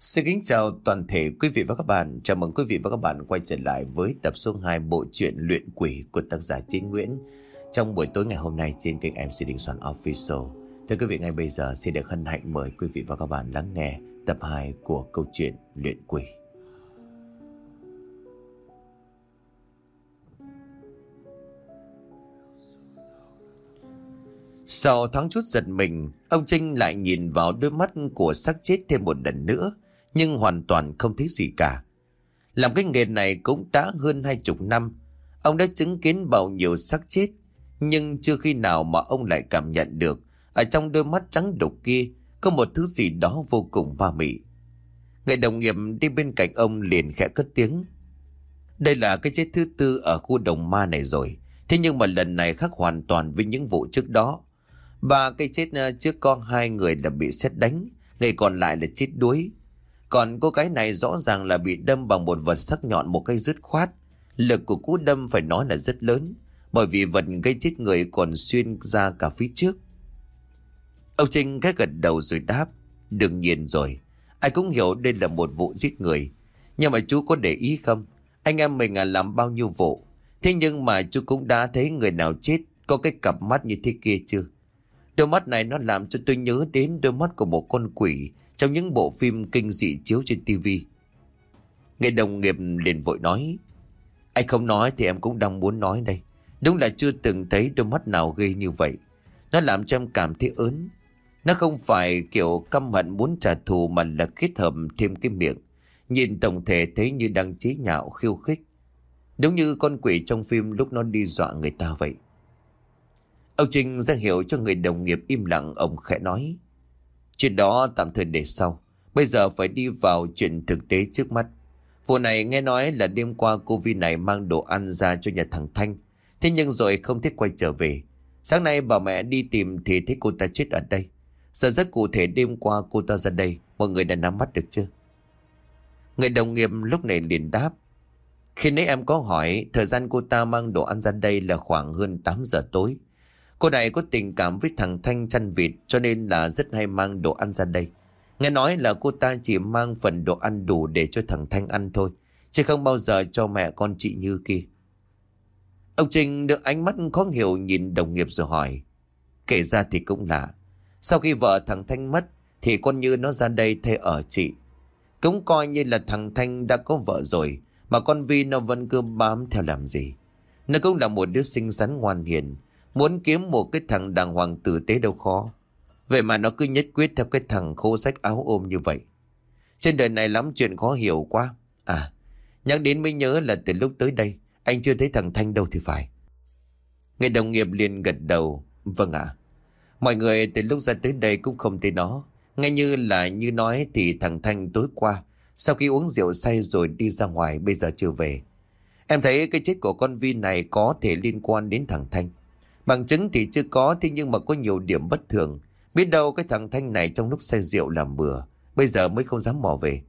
Xin kính chào toàn thể quý vị và các bạn. Chào mừng quý vị và các bạn quay trở lại với tập số 2 bộ truyện Luyện Quỷ của tác giả Chí Nguyễn trong buổi tối ngày hôm nay trên kênh MC Đình Soạn Official. Thưa quý vị, ngay bây giờ xin được hân hạnh mời quý vị và các bạn lắng nghe tập 2 của câu chuyện Luyện Quỷ. Sau thoáng chút giật mình, ông Trinh lại nhìn vào đôi mắt của xác chết thêm một lần nữa, nhưng hoàn toàn không thấy gì cả. Làm cái nghề này cũng đã hơn 20 năm, ông đã chứng kiến bao nhiêu xác chết, nhưng chưa khi nào mà ông lại cảm nhận được ở trong đôi mắt trắng đục kia có một thứ gì đó vô cùng ma mị. Người đồng nghiệp đi bên cạnh ông liền khẽ cất tiếng: "Đây là cái chết thứ tư ở khu đồng ma này rồi, thế nhưng mà lần này khác hoàn toàn với những vụ trước đó. Ba cái chết trước có 2 người là bị sét đánh, người còn lại là chết đuối. Còn cô gái này rõ ràng là bị đâm bằng một vật sắc nhọn một cách dứt khoát. Lực của cú đâm phải nói là rất lớn, bởi vì vật gây chết người còn xuyên ra cả phía trước." Ông Trinh cái gật đầu rồi đáp: "Đương nhiên rồi, ai cũng hiểu đây là một vụ giết người. Nhưng mà chú có để ý không, anh em mình làm bao nhiêu vụ, thế nhưng mà chú cũng đã thấy người nào chết có cái cặp mắt như thế kia chưa? Đôi mắt này nó làm cho tôi nhớ đến đôi mắt của một con quỷ trong những bộ phim kinh dị chiếu trên tivi." Người đồng nghiệp liền vội nói: "Anh không nói thì em cũng đang muốn nói đây. Đúng là chưa từng thấy đôi mắt nào ghê như vậy. Nó làm cho em cảm thấy ớn. Nó không phải kiểu căm hận muốn trả thù, mà là kết hợp thêm cái miệng. Nhìn tổng thể thấy như đang chế nhạo khiêu khích. Đúng như con quỷ trong phim lúc nó đi dọa người ta vậy." Ông Trinh ra hiệu cho người đồng nghiệp im lặng, ông khẽ nói: "Chuyện đó tạm thời để sau. Bây giờ phải đi vào chuyện thực tế trước mắt. Vụ này nghe nói là đêm qua cô Vi này mang đồ ăn ra cho nhà thằng Thanh. Thế nhưng rồi không thích quay trở về. Sáng nay bà mẹ đi tìm thì thấy cô ta chết ở đây. Giờ rất cụ thể đêm qua cô ta ra đây, mọi người đã nắm bắt được chưa?" Người đồng nghiệp lúc này liền đáp: "Khi nãy em có hỏi, thời gian cô ta mang đồ ăn ra đây là khoảng hơn 8 giờ tối. Cô này có tình cảm với thằng Thanh chăn vịt, cho nên là rất hay mang đồ ăn ra đây. Nghe nói là cô ta chỉ mang phần đồ ăn đủ để cho thằng Thanh ăn thôi, chứ không bao giờ cho mẹ con chị Như kia." Ông Trinh được ánh mắt khó hiểu nhìn đồng nghiệp rồi hỏi: "Kể ra thì cũng lạ. Sau khi vợ thằng Thanh mất thì con Như nó ra đây thuê ở chị. Cũng coi như là thằng Thanh đã có vợ rồi, mà con Vi nó vẫn cứ bám theo làm gì. Nó cũng là một đứa xinh xắn ngoan hiền, muốn kiếm một cái thằng đàng hoàng tử tế đâu khó. Vậy mà nó cứ nhất quyết theo cái thằng khô rách áo ôm như vậy. Trên đời này lắm chuyện khó hiểu quá. À, nhắc đến mới nhớ là từ lúc tới đây anh chưa thấy thằng Thanh đâu thì phải." Người đồng nghiệp liền gật đầu: "Vâng ạ. Mọi người từ lúc ra tới đây cũng không thấy nó. Ngay như là như nói thì thằng Thanh tối qua sau khi uống rượu say rồi đi ra ngoài, bây giờ chưa về. Em thấy cái chết của con Vi này có thể liên quan đến thằng Thanh. Bằng chứng thì chưa có, thế nhưng mà có nhiều điểm bất thường. Biết đâu cái thằng Thanh này trong lúc say rượu làm bừa, bây giờ mới không dám mò về."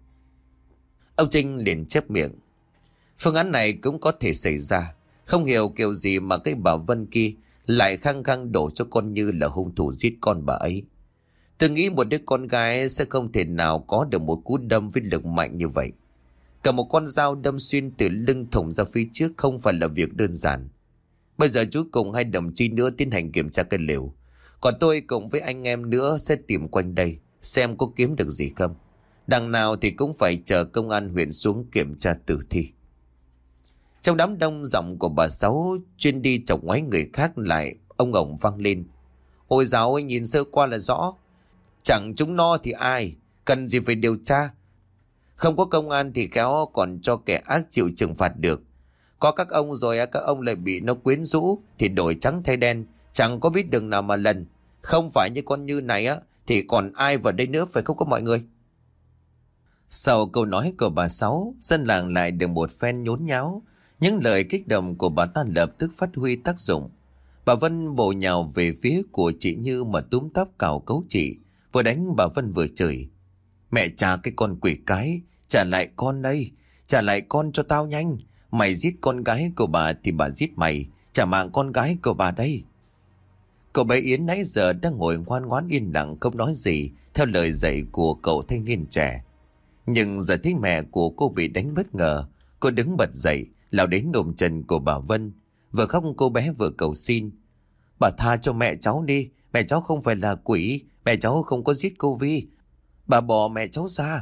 Ông Trinh liền chép miệng: "Phương án này cũng có thể xảy ra. Không hiểu kiểu gì mà cái bà Vân kia lại khăng khăng đổ cho con Như là hung thủ giết con bà ấy. Tôi nghĩ một đứa con gái sẽ không thể nào có được một cú đâm với lực mạnh như vậy. Cả một con dao đâm xuyên từ lưng thủng ra phía trước không phải là việc đơn giản. Bây giờ chú cùng 2 đồng chí nữa tiến hành kiểm tra cái lều. Còn tôi cùng với anh em nữa sẽ tìm quanh đây xem có kiếm được gì không. Đằng nào thì cũng phải chờ công an huyện xuống kiểm tra tử thi." Trong đám đông, giọng của bà Sáu chuyên đi chọc ngoáy người khác lại ông ổng vang lên: "Ôi dào ơi, nhìn sơ qua là rõ. Chẳng chúng nó thì ai, cần gì phải điều tra. Không có công an thì khéo còn cho kẻ ác chịu trừng phạt được. Có các ông rồi các ông lại bị nó quyến rũ thì đổi trắng thay đen, chẳng có biết đường nào mà lần. Không phải như con Như này thì còn ai vào đây nữa, phải không có mọi người?" Sau câu nói của bà Sáu, dân làng lại được một phen nhốn nháo. Những lời kích động của bà ta lập tức phát huy tác dụng. Bà Vân bổ nhào về phía của chị Như mà túm tóc cào cấu chị, vừa đánh bà Vân vừa chửi: "Mẹ trả cái con quỷ cái, trả lại con đây, trả lại con cho tao nhanh. Mày giết con gái của bà thì bà giết mày, trả mạng con gái của bà đây." Cậu bé Yến nãy giờ đang ngồi ngoan ngoãn yên lặng không nói gì theo lời dạy của cậu thanh niên trẻ. Nhưng giờ thấy mẹ của cô bị đánh bất ngờ, cô đứng bật dậy, lao đến ôm chân của bà Vân. Vừa khóc cô bé vừa cầu xin. Bà tha cho mẹ cháu đi, mẹ cháu không phải là quỷ, mẹ cháu không có giết cô Vi. Bà bỏ mẹ cháu ra.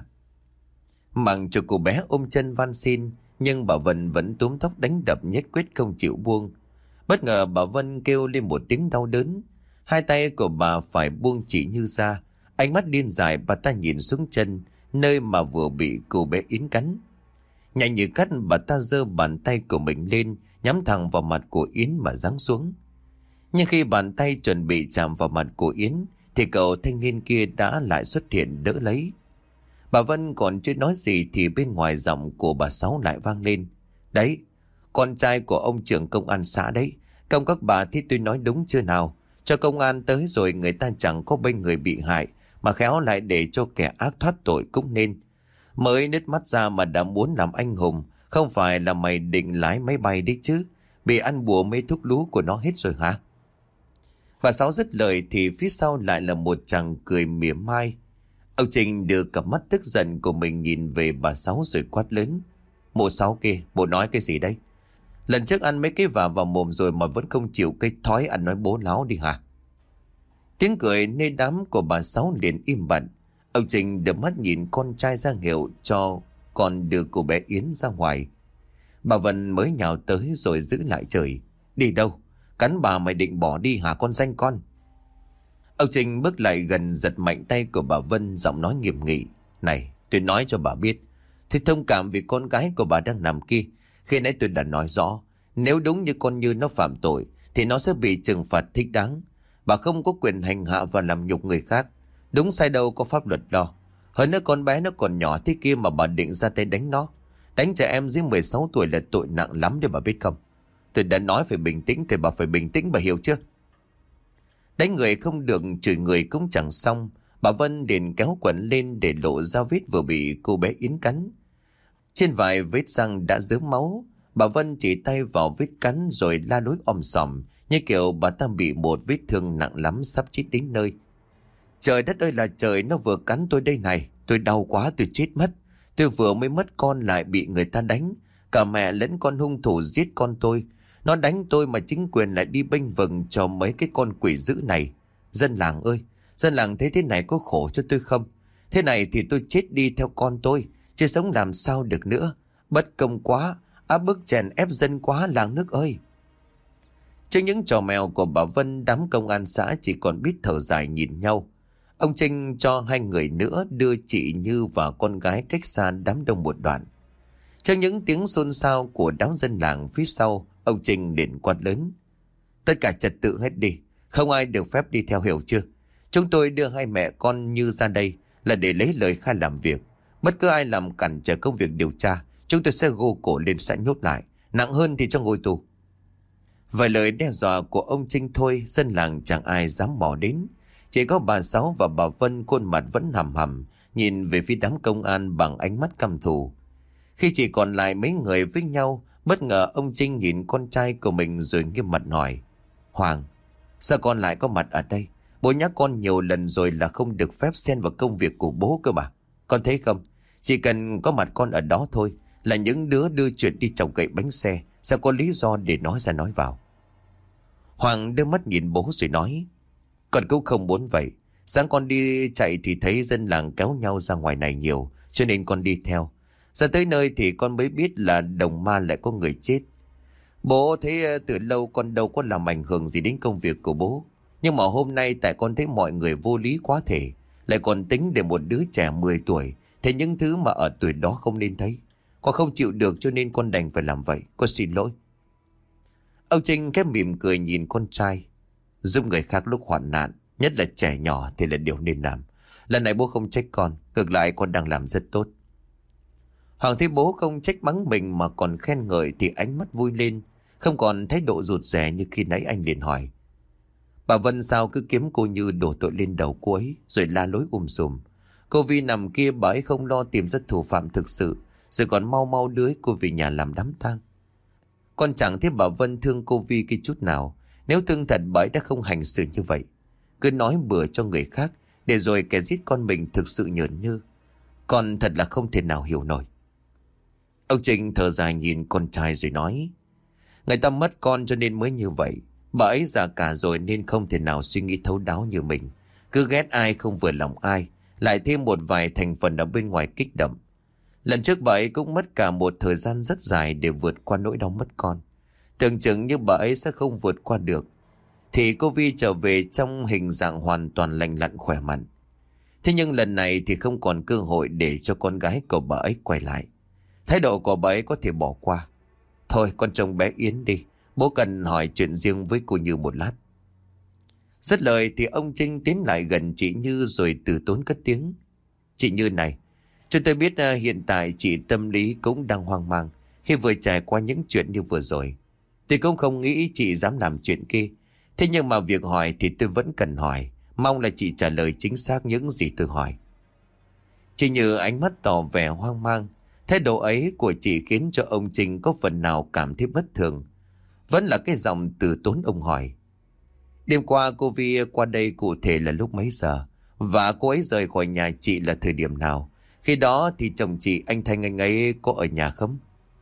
Mặc cho cô bé ôm chân van xin, nhưng bà Vân vẫn túm tóc đánh đập nhất quyết không chịu buông. Bất ngờ bà Vân kêu lên một tiếng đau đớn. Hai tay của bà phải buông chỉ như ra. Ánh mắt điên dại bà ta nhìn xuống chân, nơi mà vừa bị cô bé Yến cắn. Nhanh như cắt bà ta giơ bàn tay của mình lên, nhắm thẳng vào mặt của Yến mà giáng xuống. Nhưng khi bàn tay chuẩn bị chạm vào mặt của Yến, thì cậu thanh niên kia đã lại xuất hiện đỡ lấy. Bà Vân còn chưa nói gì thì bên ngoài giọng của bà Sáu lại vang lên. Đấy, con trai của ông trưởng công an xã đấy. Công các bà thì tôi nói đúng chưa nào? Cho công an tới rồi người ta chẳng có bên người bị hại, mà khéo lại để cho kẻ ác thoát tội cũng nên. Mới nứt mắt ra mà đã muốn làm anh hùng, không phải là mày định lái máy bay đấy chứ? Bị ăn bùa mê thuốc lú của nó hết rồi hả? Bà Sáu dứt lời thì phía sau lại là một chàng cười mỉa mai. Ông Trình đưa cặp mắt tức giận của mình nhìn về bà Sáu rồi quát lớn. Mụ Sáu kia, bộ nói cái gì đấy? Lần trước ăn mấy cái vả vào mồm rồi mà vẫn không chịu cái thói ăn nói bố láo đi hả? Tiếng cười nơi đám của bà Sáu liền im bặt. Ông Trình đưa mắt nhìn con trai ra hiệu cho con đưa cô bé Yến ra ngoài. Bà Vân mới nhào tới rồi giữ lại trời. Đi đâu? Cắn bà mày định bỏ đi hả con danh con? Ông Trình bước lại gần giật mạnh tay của bà Vân, giọng nói nghiêm nghị. Này, tôi nói cho bà biết, tôi thông cảm vì con gái của bà đang nằm kia. Khi nãy tôi đã nói rõ, nếu đúng như con Như nó phạm tội thì nó sẽ bị trừng phạt thích đáng. Bà không có quyền hành hạ và làm nhục người khác. Đúng sai đâu có pháp luật lo. Hơn nữa con bé nó còn nhỏ thế kia mà bà định ra tay đánh nó. Đánh trẻ em dưới 16 tuổi là tội nặng lắm đấy bà biết không? Tôi đã nói phải bình tĩnh thì bà phải bình tĩnh, bà hiểu chưa? Đánh người không được, chửi người cũng chẳng xong. Bà Vân liền kéo quần lên để lộ ra vết vừa bị cô bé Yến cắn. Trên vài vết răng đã rớm máu. Bà Vân chỉ tay vào vết cắn rồi la lối om sòm, như kiểu bà ta bị một vết thương nặng lắm sắp chết đến nơi. Trời đất ơi là trời, nó vừa cắn tôi đây này. Tôi đau quá, tôi chết mất. Tôi vừa mới mất con lại bị người ta đánh. Cả mẹ lẫn con hung thủ giết con tôi. Nó đánh tôi mà chính quyền lại đi bênh vừng cho mấy cái con quỷ dữ này. Dân làng ơi, dân làng thấy thế này có khổ cho tôi không? Thế này thì tôi chết đi theo con tôi, chứ sống làm sao được nữa. Bất công quá, áp bức chèn ép dân quá làng nước ơi. Trước những trò mèo của bà Vân, đám công an xã chỉ còn biết thở dài nhìn nhau. Ông Trinh cho hai người nữa đưa chị Như và con gái cách xa đám đông một đoạn. Trước những tiếng xôn xao của đám dân làng phía sau, ông Trinh liền quát lớn. Tất cả trật tự hết đi, không ai được phép đi theo, hiểu chưa? Chúng tôi đưa hai mẹ con Như ra đây là để lấy lời khai làm việc. Bất cứ ai làm cản trở công việc điều tra, chúng tôi sẽ gô cổ lên xã nhốt lại. Nặng hơn thì cho ngồi tù. Vài lời đe dọa của ông Trinh thôi, dân làng chẳng ai dám bỏ đến. Chỉ có bà Sáu và bà Vân khuôn mặt vẫn hầm hầm, nhìn về phía đám công an bằng ánh mắt căm thù. Khi chỉ còn lại mấy người với nhau, bất ngờ ông Trinh nhìn con trai của mình rồi nghiêm mặt hỏi. Hoàng, sao con lại có mặt ở đây? Bố nhắc con nhiều lần rồi là không được phép xen vào công việc của bố cơ mà. Con thấy không? Chỉ cần có mặt con ở đó thôi là những đứa đưa chuyện đi trồng gậy bánh xe sẽ có lý do để nói ra nói vào. Hoàng đưa mắt nhìn bố rồi nói. Con cũng không muốn vậy. Sáng con đi chạy thì thấy dân làng kéo nhau ra ngoài này nhiều, cho nên con đi theo. Ra tới nơi thì con mới biết là Đồng Ma lại có người chết. Bố thấy từ lâu con đâu có làm ảnh hưởng gì đến công việc của bố. Nhưng mà hôm nay tại con thấy mọi người vô lý quá thể, lại còn tính để một đứa trẻ 10 tuổi thấy những thứ mà ở tuổi đó không nên thấy. Con không chịu được cho nên con đành phải làm vậy. Con xin lỗi. Ông Trinh khép mỉm cười nhìn con trai. Giúp người khác lúc hoạn nạn, nhất là trẻ nhỏ thì là điều nên làm. Lần này bố không trách con, ngược lại con đang làm rất tốt. Hoàng thấy bố không trách mắng mình mà còn khen ngợi thì ánh mắt vui lên, không còn thái độ rụt rè như khi nãy. Anh liền hỏi. Bà Vân sao cứ kiếm cô Như đổ tội lên đầu cô ấy rồi la lối sùm. Cô Vi nằm kia bà ấy không lo tìm ra thủ phạm thực sự, rồi còn mau mau đưa cô về nhà làm đám tang. Con chẳng thấy bà Vân thương cô Vi cái chút nào. Nếu thương thật bà ấy đã không hành xử như vậy. Cứ nói bừa cho người khác để rồi kẻ giết con mình thực sự nhởn nhơ. Con thật là không thể nào hiểu nổi. Ông Trinh thở dài nhìn con trai rồi nói, người ta mất con cho nên mới như vậy. Bà ấy già cả rồi nên không thể nào suy nghĩ thấu đáo như mình. Cứ ghét ai không vừa lòng ai, lại thêm một vài thành phần ở bên ngoài kích động. Lần trước bà ấy cũng mất cả một thời gian rất dài để vượt qua nỗi đau mất con. Tưởng chừng như bà ấy sẽ không vượt qua được, thì cô Vi trở về trong hình dạng hoàn toàn lành lặn khỏe mạnh. Thế nhưng lần này thì không còn cơ hội để cho con gái của bà ấy quay lại. Thái độ của bà ấy có thể bỏ qua. Thôi con trông bé Yến đi, bố cần hỏi chuyện riêng với cô Như một lát. Dứt lời thì ông Trinh tiến lại gần chị Như rồi từ tốn cất tiếng. Chị Như này, cho tôi biết hiện tại chị tâm lý cũng đang hoang mang khi vừa trải qua những chuyện như vừa rồi. Tôi cũng không nghĩ chị dám làm chuyện kia. Thế nhưng mà việc hỏi thì tôi vẫn cần hỏi. Mong là chị trả lời chính xác những gì tôi hỏi. Chị Như ánh mắt tỏ vẻ hoang mang. Thái độ ấy của chị khiến cho ông Trinh có phần nào cảm thấy bất thường. Vẫn là cái giọng từ tốn ông hỏi. Đêm qua cô Vi qua đây cụ thể là lúc mấy giờ? Và cô ấy rời khỏi nhà chị là thời điểm nào? Khi đó thì chồng chị anh Thanh anh ấy có ở nhà không?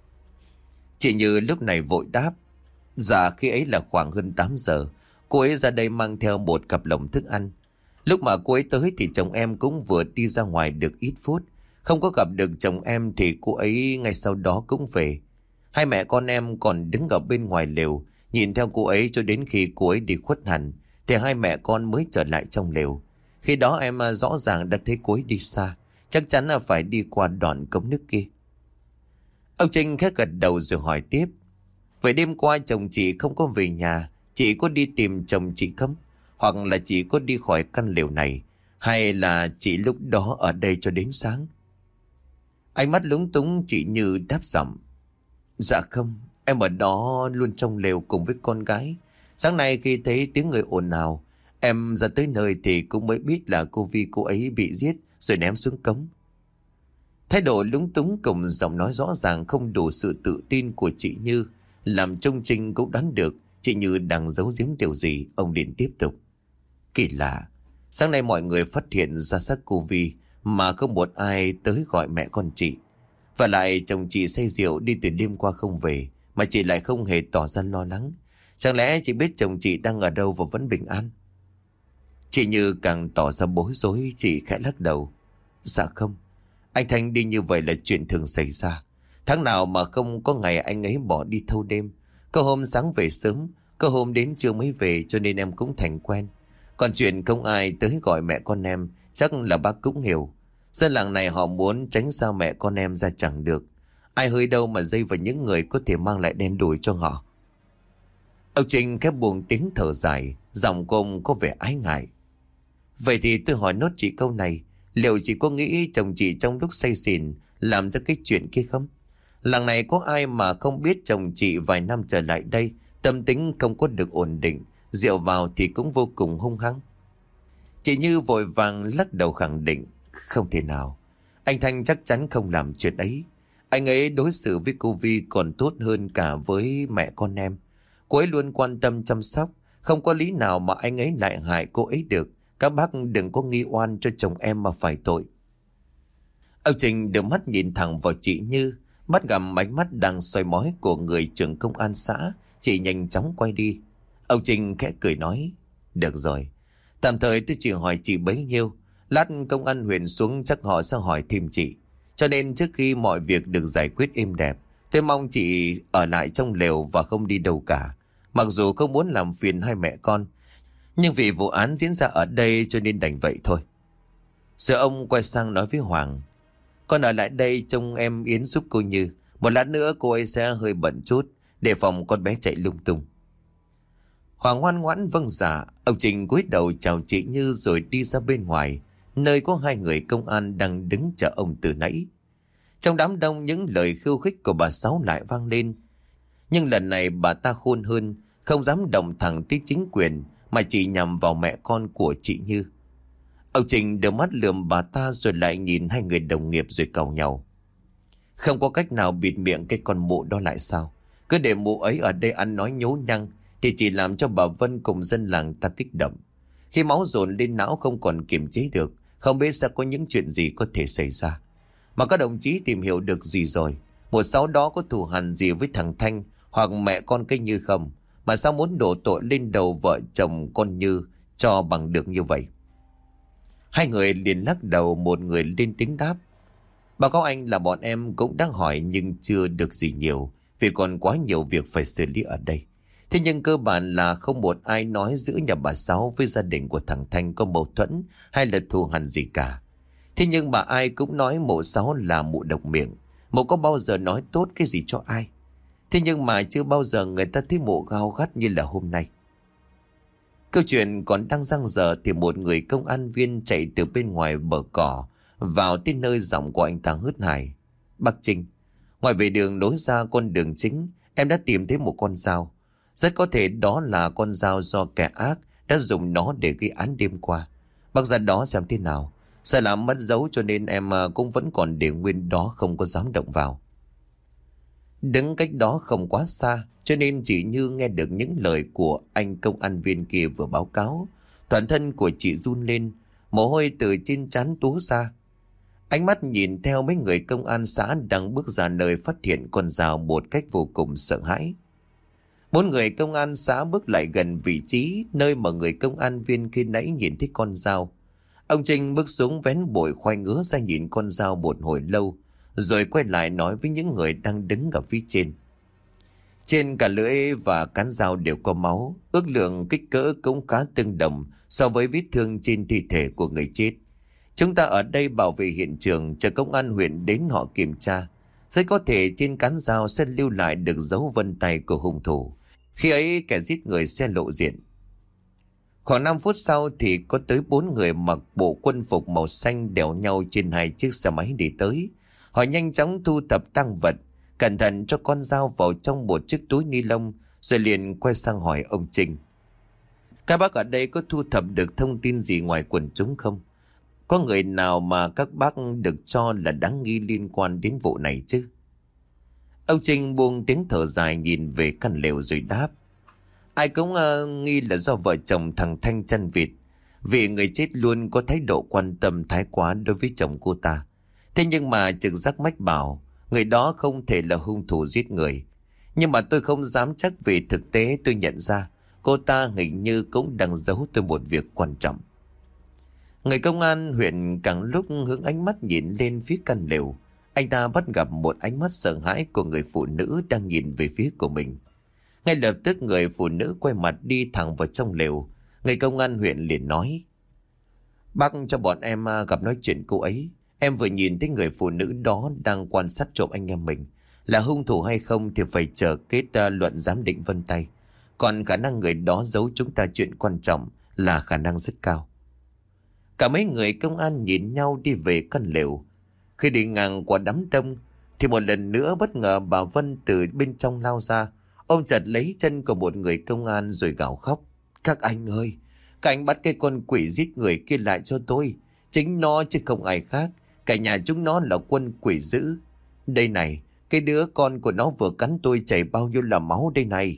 Chị Như lúc này vội đáp. Dạ khi ấy là khoảng hơn 8 giờ. Cô ấy ra đây mang theo một cặp lồng thức ăn. Lúc mà cô ấy tới thì chồng em cũng vừa đi ra ngoài được ít phút. Không có gặp được chồng em thì cô ấy ngay sau đó cũng về. Hai mẹ con em còn đứng ở bên ngoài lều, nhìn theo cô ấy cho đến khi cô ấy đi khuất hẳn, thì hai mẹ con mới trở lại trong lều. Khi đó em rõ ràng đã thấy cô ấy đi xa, chắc chắn là phải đi qua đoạn cống nước kia. Ông Trinh khẽ gật đầu rồi hỏi tiếp. Vậy đêm qua chồng chị không có về nhà, chị có đi tìm chồng chị không? Hoặc là chị có đi khỏi căn lều này, hay là chị lúc đó ở đây cho đến sáng? Ánh mắt lúng túng chị Như đáp giọng. Dạ không, em ở đó luôn trong lều cùng với con gái. Sáng nay khi thấy tiếng người ồn ào, em ra tới nơi thì cũng mới biết là cô Vi cô ấy bị giết rồi ném xuống cống. Thái độ lúng túng cùng giọng nói rõ ràng không đủ sự tự tin của chị Như, làm trông Trinh cũng đoán được chị Như đang giấu giếm điều gì. Ông liền tiếp tục. Kỳ lạ, sáng nay mọi người phát hiện ra xác cô Vi mà không một ai tới gọi mẹ con chị. Và lại chồng chị say rượu đi từ đêm qua không về, mà chị lại không hề tỏ ra lo lắng. Chẳng lẽ chị biết chồng chị đang ở đâu và vẫn bình an? Chị Như càng tỏ ra bối rối, chị khẽ lắc đầu. Dạ không, anh Thanh đi như vậy là chuyện thường xảy ra. Tháng nào mà không có ngày anh ấy bỏ đi thâu đêm. Có hôm sáng về sớm, có hôm đến trưa mới về, cho nên em cũng thành quen. Còn chuyện không ai tới gọi mẹ con em, chắc là bác cũng hiểu. Dân làng này họ muốn tránh sao mẹ con em ra chẳng được. Ai hơi đâu mà dây vào những người có thể mang lại đen đủi cho họ. Ông Trinh khép buông tiếng thở dài, giọng của ông có vẻ ái ngại. Vậy thì tôi hỏi nốt chị câu này, liệu chị có nghĩ chồng chị trong lúc say xỉn làm ra cái chuyện kia không? Làng này có ai mà không biết chồng chị vài năm trở lại đây tâm tính không có được ổn định, rượu vào thì cũng vô cùng hung hăng? Chị Như vội vàng lắc đầu khẳng định. Không thể nào, anh Thanh chắc chắn không làm chuyện ấy. Anh ấy đối xử với cô Vi còn tốt hơn cả với mẹ con em. Cô ấy luôn quan tâm chăm sóc, không có lý nào mà anh ấy lại hại cô ấy được. Các bác đừng có nghi oan cho chồng em mà phải tội. Ông Trình đưa mắt nhìn thẳng vào chị Như, bắt gặp ánh mắt đang soi mói của người trưởng công an xã. Chị nhanh chóng quay đi. Ông Trình khẽ cười nói. Được rồi, tạm thời tôi chỉ hỏi chị bấy nhiêu. Lát công an huyện xuống chắc họ sẽ hỏi thêm chị. Cho nên trước khi mọi việc được giải quyết êm đẹp, tôi mong chị ở lại trong lều và không đi đâu cả. Mặc dù không muốn làm phiền hai mẹ con, nhưng vì vụ án diễn ra ở đây cho nên đành vậy thôi. Rồi ông quay sang nói với Hoàng. Con ở lại đây trông em Yến giúp cô Như. Một lát nữa cô ấy sẽ hơi bận chút, để phòng con bé chạy lung tung. Hoàng ngoan ngoãn vâng dạ. Ông Trình cúi đầu chào chị Như rồi đi ra bên ngoài, nơi có hai người công an đang đứng chờ ông từ nãy. Trong đám đông những lời khiêu khích của bà Sáu lại vang lên. Nhưng lần này bà ta khôn hơn, không dám động thẳng tới chính quyền mà chỉ nhằm vào mẹ con của chị Như. Ông Trình đưa mắt lườm bà ta rồi lại nhìn hai người đồng nghiệp rồi càu nhau. Không có cách nào bịt miệng cái con mụ đó lại sao? Cứ để mụ ấy ở đây ăn nói nhố nhăng thì chỉ làm cho bà Vân cùng dân làng ta kích động. Khi máu dồn lên não không còn kiềm chế được, không biết sẽ có những chuyện gì có thể xảy ra. Mà các đồng chí tìm hiểu được gì rồi? 16 đó có thù hằn gì với thằng Thanh hoặc mẹ con cái Như không? Mà sao muốn đổ tội lên đầu vợ chồng con Như cho bằng được như vậy? Hai người liền lắc đầu, một người lên tiếng đáp. Báo cáo anh là bọn em cũng đang hỏi nhưng chưa được gì nhiều, vì còn quá nhiều việc phải xử lý ở đây. Thế nhưng cơ bản là không một ai nói giữa nhà bà Sáu với gia đình của thằng Thanh có mâu thuẫn hay là thù hằn gì cả. Thế nhưng mà ai cũng nói mụ Sáu là mụ độc miệng. Mụ có bao giờ nói tốt cái gì cho ai. Thế nhưng mà chưa bao giờ người ta thấy mụ gao gắt như là hôm nay. Câu chuyện còn đang dang dở thì một người công an viên chạy từ bên ngoài bờ cỏ vào tới nơi giọng của anh ta hớt hải. Bác Trinh, ngoài về đường nối ra con đường chính, em đã tìm thấy một con dao. Rất có thể đó là con dao do kẻ ác đã dùng nó để gây án đêm qua. Bác ra đó xem thế nào. Sợ làm mất dấu cho nên em cũng vẫn còn để nguyên đó, không có dám động vào. Đứng cách đó không quá xa, cho nên chị Như nghe được những lời của anh công an viên kia vừa báo cáo. Toàn thân của chị run lên, mồ hôi từ trên trán túa ra. Ánh mắt nhìn theo mấy người công an xã đang bước ra nơi phát hiện con dao một cách vô cùng sợ hãi. 4 người công an xã bước lại gần vị trí nơi mà người công an viên khi nãy nhìn thấy con dao. Ông Trinh bước xuống vén bụi khoai ngứa ra nhìn con dao một hồi lâu, rồi quay lại nói với những người đang đứng ở phía trên. Trên cả lưỡi và cán dao đều có máu, ước lượng kích cỡ cũng khá tương đồng so với vết thương trên thi thể của người chết. Chúng ta ở đây bảo vệ hiện trường, chờ công an huyện đến họ kiểm tra. Rất có thể trên cán dao sẽ lưu lại được dấu vân tay của hung thủ. Khi ấy kẻ giết người sẽ lộ diện. Khoảng 5 phút sau thì có tới 4 người mặc bộ quân phục màu xanh đèo nhau trên 2 chiếc xe máy đi tới. Họ nhanh chóng thu thập tang vật, cẩn thận cho con dao vào trong một chiếc túi ni lông, rồi liền quay sang hỏi ông Trinh. Các bác ở đây có thu thập được thông tin gì ngoài quần chúng không? Có người nào mà các bác được cho là đáng nghi liên quan đến vụ này chứ? Ông Trinh buông tiếng thở dài nhìn về căn lều rồi đáp. Ai cũng nghi là do vợ chồng thằng Thanh chăn vịt, vì người chết luôn có thái độ quan tâm thái quá đối với chồng cô ta. Thế nhưng mà trực giác mách bảo người đó không thể là hung thủ giết người. Nhưng mà tôi không dám chắc vì thực tế tôi nhận ra cô ta hình như cũng đang giấu tôi một việc quan trọng. Người công an huyện càng lúc hướng ánh mắt nhìn lên phía căn lều. Anh ta bắt gặp một ánh mắt sợ hãi của người phụ nữ đang nhìn về phía của mình. Ngay lập tức người phụ nữ quay mặt đi thẳng vào trong lều. Người công an huyện liền nói. Bác cho bọn em gặp nói chuyện cô ấy. Em vừa nhìn thấy người phụ nữ đó đang quan sát trộm anh em mình. Là hung thủ hay không thì phải chờ kết luận giám định vân tay. Còn khả năng người đó giấu chúng ta chuyện quan trọng là khả năng rất cao. Cả mấy người công an nhìn nhau đi về căn lều. Khi đi ngang qua đám đông thì một lần nữa bất ngờ bà Vân từ bên trong lao ra, ôm chặt lấy chân của một người công an rồi gào khóc. Các anh ơi, các anh bắt cái con quỷ giết người kia lại cho tôi. Chính nó chứ không ai khác. Cả nhà chúng nó là quân quỷ dữ. Đây này, cái đứa con của nó vừa cắn tôi chảy bao nhiêu là máu đây này.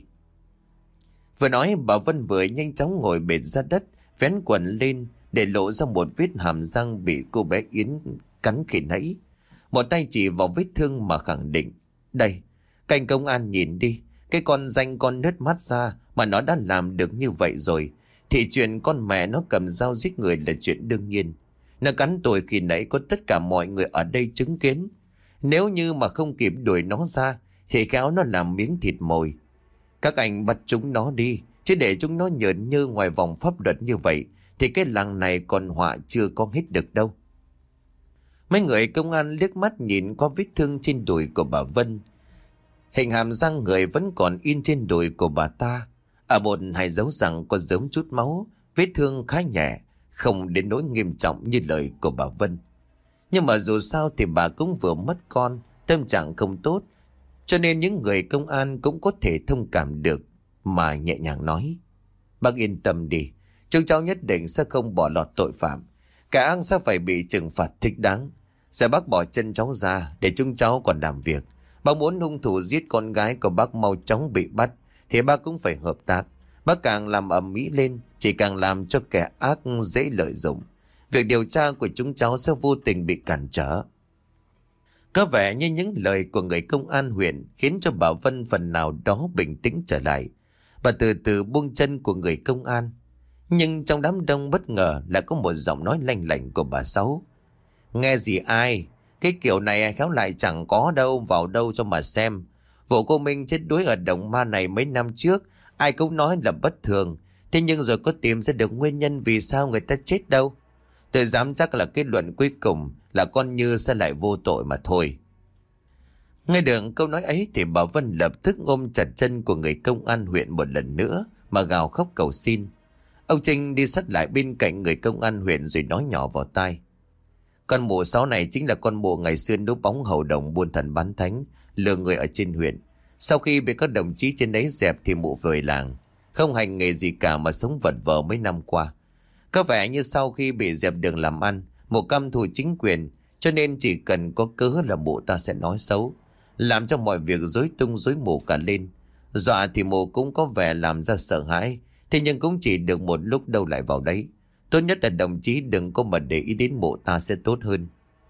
Vừa nói bà Vân vừa nhanh chóng ngồi bệt ra đất, vén quần lên để lộ ra một vết hàm răng bị cô bé Yến cắn khi nãy. Một tay chỉ vào vết thương mà khẳng định. Đây, cảnh công an nhìn đi. Cái con danh con nứt mắt ra mà nó đã làm được như vậy rồi. Thì chuyện con mẹ nó cầm dao giết người là chuyện đương nhiên. Nó cắn tôi khi nãy có tất cả mọi người ở đây chứng kiến. Nếu như mà không kịp đuổi nó ra thì khéo nó làm miếng thịt mồi. Các anh bắt chúng nó đi. Chứ để chúng nó nhởn nhơ ngoài vòng pháp luật như vậy thì cái làng này còn họa chưa có hết được đâu. Mấy người công an liếc mắt nhìn qua vết thương trên đùi của bà Vân. Hình hàm răng người vẫn còn in trên đùi của bà ta. Ở một hai dấu răng có giấu chút máu. Vết thương khá nhẹ, không đến nỗi nghiêm trọng như lời của bà Vân. Nhưng mà dù sao thì bà cũng vừa mất con, tâm trạng không tốt. Cho nên những người công an cũng có thể thông cảm được mà nhẹ nhàng nói. Bác yên tâm đi, chúng cháu nhất định sẽ không bỏ lọt tội phạm. Cả ác sẽ phải bị trừng phạt thích đáng. Giờ bác bỏ chân cháu ra để chúng cháu còn làm việc. Bác muốn hung thủ giết con gái của bác mau chóng bị bắt thì bác cũng phải hợp tác. Bác càng làm ầm ĩ lên chỉ càng làm cho kẻ ác dễ lợi dụng. Việc điều tra của chúng cháu sẽ vô tình bị cản trở. Có vẻ như những lời của người công an huyện khiến cho bà Vân phần nào đó bình tĩnh trở lại. Bà từ từ buông chân của người công an. Nhưng trong đám đông bất ngờ lại có một giọng nói lanh lảnh của bà Sáu. Nghe gì ai? Cái kiểu này khéo lại chẳng có đâu, vào đâu cho mà xem. Vụ cô Minh chết đuối ở Đồng Ma này mấy năm trước, ai cũng nói là bất thường. Thế nhưng rồi có tìm ra được nguyên nhân vì sao người ta chết đâu. Tôi dám chắc là kết luận cuối cùng là con Như sẽ lại vô tội mà thôi. Nghe được câu nói ấy thì bà Vân lập tức ôm chặt chân của người công an huyện một lần nữa mà gào khóc cầu xin. Ông Trinh đi sát lại bên cạnh người công an huyện rồi nói nhỏ vào tai. Con mụ Sáu này chính là con mụ ngày xưa núp bóng hầu đồng buôn thần bán thánh, lừa người ở trên huyện. Sau khi bị các đồng chí trên đấy dẹp thì mụ về làng, không hành nghề gì cả mà sống vật vờ mấy năm qua. Có vẻ như sau khi bị dẹp đường làm ăn, mụ căm thù chính quyền, cho nên chỉ cần có cớ là mụ ta sẽ nói xấu, làm cho mọi việc rối tung rối mù cả lên. Dọa thì mụ cũng có vẻ làm ra sợ hãi, thế nhưng cũng chỉ được một lúc đâu lại vào đấy. Tốt nhất là đồng chí đừng có mà để ý đến mụ ta sẽ tốt hơn.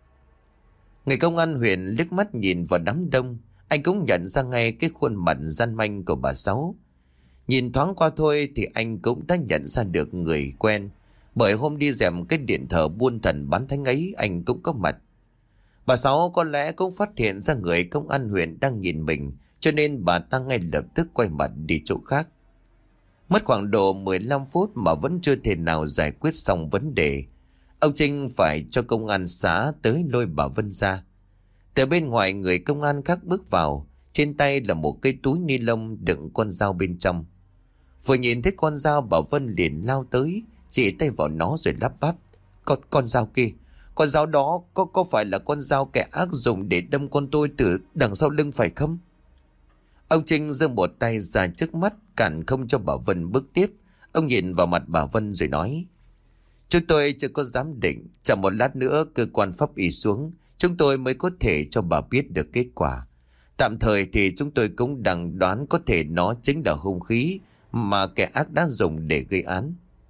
Người công an huyện liếc mắt nhìn vào đám đông, anh cũng nhận ra ngay cái khuôn mặt gian manh của bà Sáu. Nhìn thoáng qua thôi thì anh cũng đã nhận ra được người quen, bởi hôm đi dèm cái điện thờ buôn thần bán thánh ấy anh cũng có mặt. Bà Sáu có lẽ cũng phát hiện ra người công an huyện đang nhìn mình, cho nên bà ta ngay lập tức quay mặt đi chỗ khác. Mất khoảng độ 15 phút mà vẫn chưa thể nào giải quyết xong vấn đề. Ông Trinh phải cho công an xã tới lôi bà Vân ra. Từ bên ngoài người công an khác bước vào, trên tay là một cái túi ni lông đựng con dao bên trong. Vừa nhìn thấy con dao bà Vân liền lao tới, chỉ tay vào nó rồi lắp bắp. Con dao kia, con dao đó có phải là con dao kẻ ác dùng để đâm con tôi từ đằng sau lưng phải không? Ông Trinh giơ một tay ra trước mắt cản không cho bà Vân bước tiếp. Ông nhìn vào mặt bà Vân rồi nói: Chúng tôi chưa có giám định, chẳng một lát nữa cơ quan pháp y xuống, chúng tôi mới có thể cho bà biết được kết quả. Tạm thời thì chúng tôi cũng đang đoán có thể nó chính là hung khí mà kẻ ác đã dùng để gây án.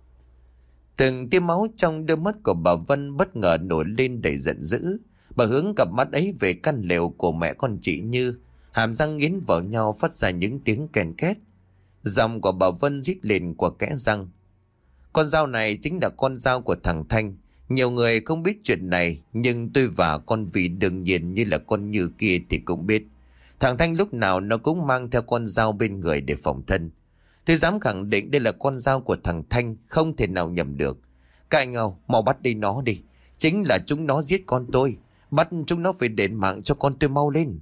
Từng tia máu trong đôi mắt của bà Vân bất ngờ nổi lên đầy giận dữ. Bà hướng cặp mắt ấy về căn lều của mẹ con chị Như, hàm răng nghiến vào nhau phát ra những tiếng ken két. Giọng của bà Vân rít lên qua kẽ răng. Con dao này chính là con dao của thằng Thanh. Nhiều người không biết chuyện này, nhưng tôi và con Vy đương nhiên như là con Như kia thì cũng biết. Thằng Thanh lúc nào nó cũng mang theo con dao bên người để phòng thân. Tôi dám khẳng định đây là con dao của thằng Thanh, không thể nào nhầm được. Các anh ơi, mau bắt đi nó đi. Chính là chúng nó giết con tôi. Bắt chúng nó phải đền mạng cho con tôi mau lên.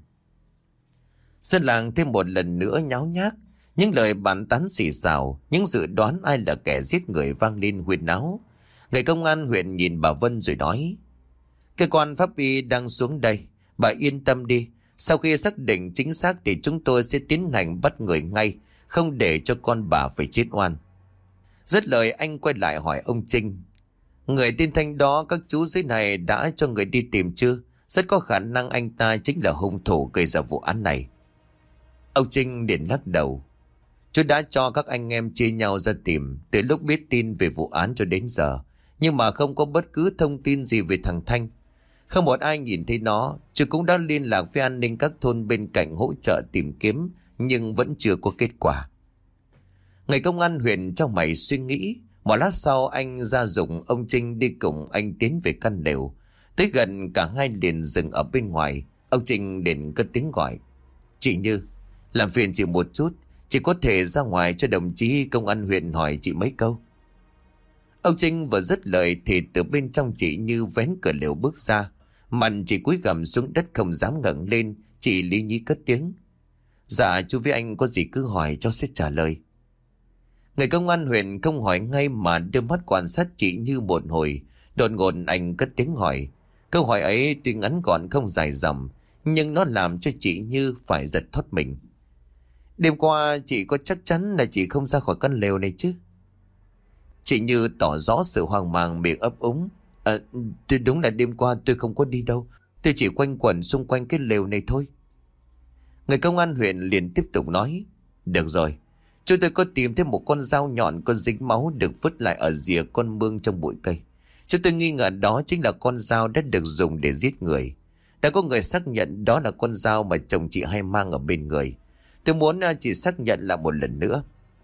Dân làng thêm một lần nữa nháo nhác. Những lời bàn tán xì xào, những dự đoán ai là kẻ giết người vang lên huyên náo. Người công an huyện nhìn bà Vân rồi nói: Cơ quan pháp y đang xuống đây, bà yên tâm đi. Sau khi xác định chính xác thì chúng tôi sẽ tiến hành bắt người ngay, không để cho con bà phải chết oan. Dứt lời anh quay lại hỏi ông Trinh: Người tên Thanh đó các chú dưới này đã cho người đi tìm chưa? Rất có khả năng anh ta chính là hung thủ gây ra vụ án này. Ông Trinh liền lắc đầu: Chú đã cho các anh em chia nhau ra tìm từ lúc biết tin về vụ án cho đến giờ, nhưng mà không có bất cứ thông tin gì về thằng Thanh. Không một ai nhìn thấy nó. Chú cũng đã liên lạc với an ninh các thôn bên cạnh hỗ trợ tìm kiếm, nhưng vẫn chưa có kết quả. Người công an huyện trong mày suy nghĩ. Một lát sau anh ra dụng ông Trinh đi cùng anh tiến về căn lều. Tới gần cả hai liền dừng ở bên ngoài. Ông Trinh liền cất tiếng gọi: Chị Như, làm phiền chị một chút, chị có thể ra ngoài cho đồng chí công an huyện hỏi chị mấy câu. Ông Trinh vừa dứt lời thì từ bên trong chị Như vén cửa lều bước ra. Mặt chị cúi gằm xuống đất không dám ngẩng lên. Chị lý nhí cất tiếng: Dạ chú với anh có gì cứ hỏi cháu sẽ trả lời. Người công an huyện không hỏi ngay mà đưa mắt quan sát chị Như một hồi. Đột ngột anh cất tiếng hỏi. Câu hỏi ấy tuy ngắn gọn không dài dòng, nhưng nó làm cho chị Như phải giật thót mình. Đêm qua chị có chắc chắn là chị không ra khỏi căn lều này chứ? Chị Như tỏ rõ sự hoang mang, miệng ấp úng: Tôi đúng là đêm qua tôi không có đi đâu. Tôi chỉ quanh quẩn xung quanh cái lều này thôi. Người công an huyện liền tiếp tục nói: Được rồi, chúng tôi có tìm thấy một con dao nhọn có dính máu được vứt lại ở rìa con mương trong bụi cây. Chúng tôi nghi ngờ đó chính là con dao đã được dùng để giết người. Đã có người xác nhận đó là con dao mà chồng chị hay mang ở bên người. Tôi muốn chị xác nhận lại một lần nữa.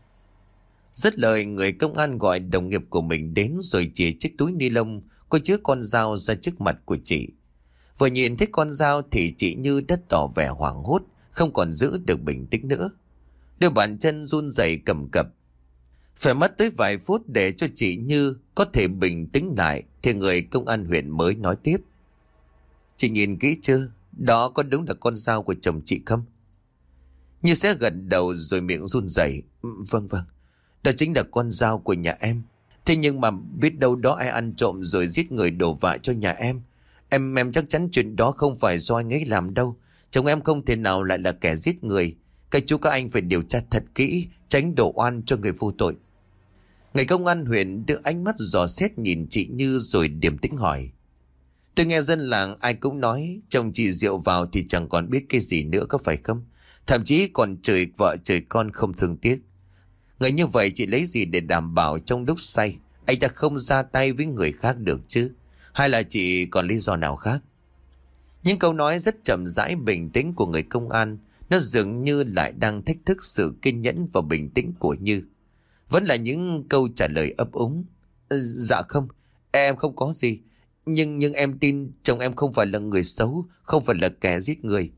Dứt lời, người công an gọi đồng nghiệp của mình đến rồi chỉ chiếc túi ni lông có chứa con dao ra trước mặt của chị. Vừa nhìn thấy con dao thì chị Như đã tỏ vẻ hoảng hốt, không còn giữ được bình tĩnh nữa. Đôi bàn chân run rẩy cầm cập. Phải mất tới vài phút để cho chị Như có thể bình tĩnh lại thì người công an huyện mới nói tiếp. Chị nhìn kỹ chưa? Đó có đúng là con dao của chồng chị không? Như sẽ gật đầu rồi miệng run rẩy. Vâng vâng, đó chính là con dao của nhà em. Thế nhưng mà biết đâu đó ai ăn trộm rồi giết người đổ vạ cho nhà em. Em chắc chắn chuyện đó không phải do anh ấy làm đâu. Chồng em không thể nào lại là kẻ giết người. Các chú các anh phải điều tra thật kỹ, tránh đổ oan cho người vô tội. Người công an huyện đưa ánh mắt dò xét nhìn chị Như rồi điềm tĩnh hỏi. Tôi nghe dân làng ai cũng nói chồng chị rượu vào thì chẳng còn biết cái gì nữa, có phải không? Thậm chí còn chửi vợ chửi con không thương tiếc. Người như vậy chị lấy gì để đảm bảo trong lúc say anh ta không ra tay với người khác được chứ? Hay là chị còn lý do nào khác? Những câu nói rất chậm rãi bình tĩnh của người công an, nó dường như lại đang thách thức sự kiên nhẫn và bình tĩnh của Như. Vẫn là những câu trả lời ấp úng. Dạ không, em không có gì. Nhưng em tin chồng em không phải là người xấu, không phải là kẻ giết người.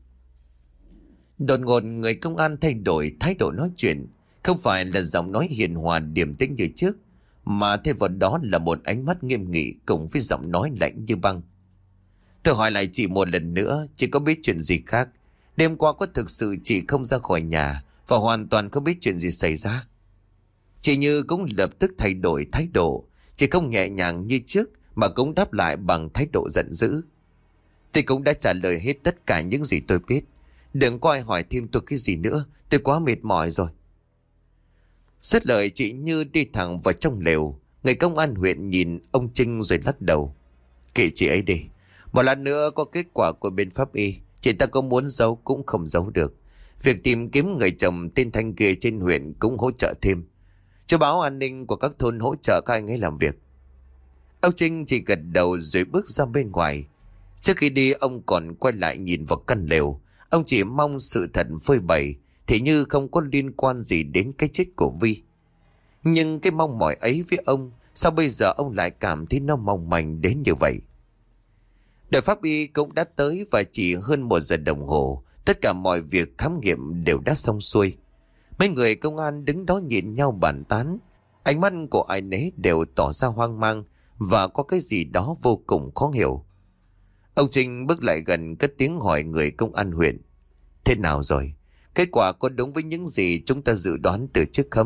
Đột ngột người công an thay đổi thái độ nói chuyện. Không phải là giọng nói hiền hòa điềm tĩnh như trước, mà thay vào đó là một ánh mắt nghiêm nghị cùng với giọng nói lạnh như băng. Tôi hỏi lại chị một lần nữa, chị có biết chuyện gì khác? Đêm qua có thực sự chị không ra khỏi nhà và hoàn toàn không biết chuyện gì xảy ra? Chị Như cũng lập tức thay đổi thái độ. Chị không nhẹ nhàng như trước mà cũng đáp lại bằng thái độ giận dữ. Tôi cũng đã trả lời hết tất cả những gì tôi biết. Đừng có ai hỏi thêm tôi cái gì nữa. Tôi quá mệt mỏi rồi. Dứt lời, chị Như đi thẳng vào trong lều. Người công an huyện nhìn ông Trinh rồi lắc đầu. Kệ chị ấy đi. Một lát nữa có kết quả của bên pháp y, chị ta có muốn giấu cũng không giấu được. Việc tìm kiếm người chồng tên Thanh kia trên huyện cũng hỗ trợ thêm. Cho báo an ninh của các thôn hỗ trợ các anh ấy làm việc. Ông Trinh chỉ gật đầu rồi bước ra bên ngoài. Trước khi đi ông còn quay lại nhìn vào căn lều. Ông chỉ mong sự thật phơi bày thì Như không có liên quan gì đến cái chết của Vi. Nhưng cái mong mỏi ấy với ông, sao bây giờ ông lại cảm thấy nó mong manh đến như vậy? Đội pháp y cũng đã tới và chỉ hơn 1 giờ đồng hồ, tất cả mọi việc khám nghiệm đều đã xong xuôi. Mấy người công an đứng đó nhìn nhau bàn tán. Ánh mắt của ai nấy đều tỏ ra hoang mang và có cái gì đó vô cùng khó hiểu. Ông Trinh bước lại gần cất tiếng hỏi người công an huyện. Thế nào rồi? Kết quả có đúng với những gì chúng ta dự đoán từ trước không?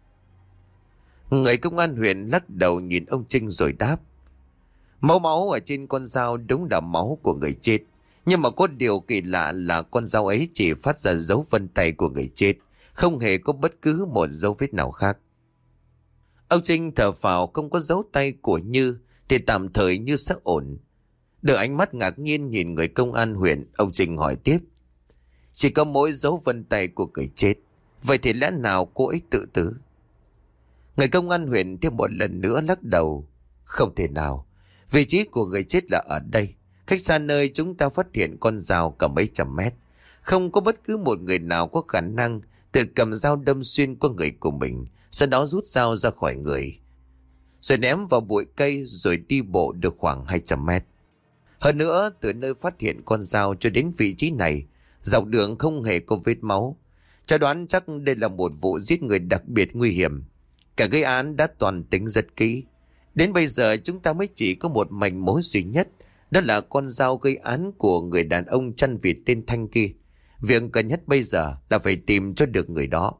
Người công an huyện lắc đầu nhìn ông Trinh rồi đáp. Máu ở trên con dao đúng là máu của người chết. Nhưng mà có điều kỳ lạ là con dao ấy chỉ phát ra dấu vân tay của người chết, không hề có bất cứ một dấu vết nào khác. Ông Trinh thở phào, không có dấu tay của Như thì tạm thời Như sẽ ổn. Đưa ánh mắt ngạc nhiên nhìn người công an huyện, ông Trinh hỏi tiếp. Chỉ có mỗi dấu vân tay của người chết, vậy thì lẽ nào cô ấy tự tử? Người công an huyện thêm một lần nữa lắc đầu. Không thể nào. Vị trí của người chết là ở đây, cách xa nơi chúng ta phát hiện con dao cả mấy trăm mét. Không có bất cứ một người nào có khả năng tự cầm dao đâm xuyên qua người của mình, sau đó rút dao ra khỏi người, rồi ném vào bụi cây rồi đi bộ được khoảng 200 mét. Hơn nữa, từ nơi phát hiện con dao cho đến vị trí này, dọc đường không hề có vết máu. Cha đoán chắc đây là một vụ giết người đặc biệt nguy hiểm. Cả gây án đã toàn tính rất kỹ. Đến bây giờ chúng ta mới chỉ có một manh mối duy nhất, đó là con dao gây án của người đàn ông chăn vịt tên Thanh kia. Việc cần nhất bây giờ là phải tìm cho được người đó.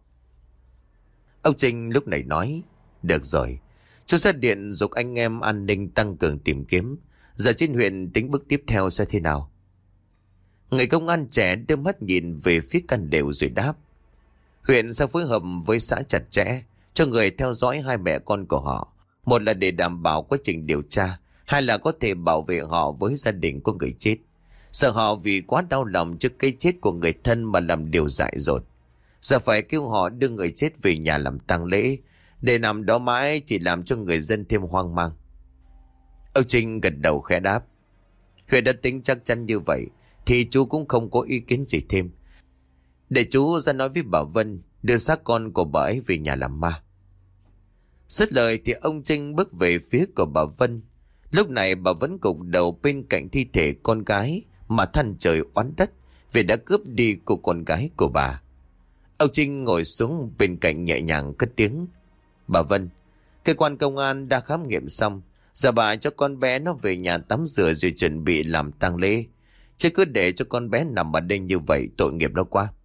Ông Trinh lúc này nói. Được rồi, chú sẽ điện giục anh em an ninh tăng cường tìm kiếm. Giờ trên huyện tính bước tiếp theo sẽ thế nào? Người công an trẻ đưa mắt nhìn về phía căn lều rồi đáp. Huyện sẽ phối hợp với xã chặt chẽ cho người theo dõi hai mẹ con của họ. Một là để đảm bảo quá trình điều tra, hai là có thể bảo vệ họ với gia đình của người chết. Sợ họ vì quá đau lòng trước cái chết của người thân mà làm điều dại dột. Giờ phải kêu họ đưa người chết về nhà làm tang lễ, để nằm đó mãi chỉ làm cho người dân thêm hoang mang. Ông Trinh gật đầu khẽ đáp. Huyện đã tính chắc chắn như vậy, thì chú cũng không có ý kiến gì thêm. Để chú ra nói với bà Vân đưa xác con của bà ấy về nhà làm ma. Dứt lời thì ông Trinh bước về phía của bà Vân. Lúc này bà vẫn gục đầu bên cạnh thi thể con gái mà than trời oán đất vì đã cướp đi của con gái của bà. Ông Trinh ngồi xuống bên cạnh nhẹ nhàng cất tiếng. Bà Vân, cơ quan công an đã khám nghiệm xong. Giờ bà cho con bé nó về nhà tắm rửa rồi chuẩn bị làm tang lễ. Chứ cứ để cho con bé nằm ở đây như vậy tội nghiệp nó quá.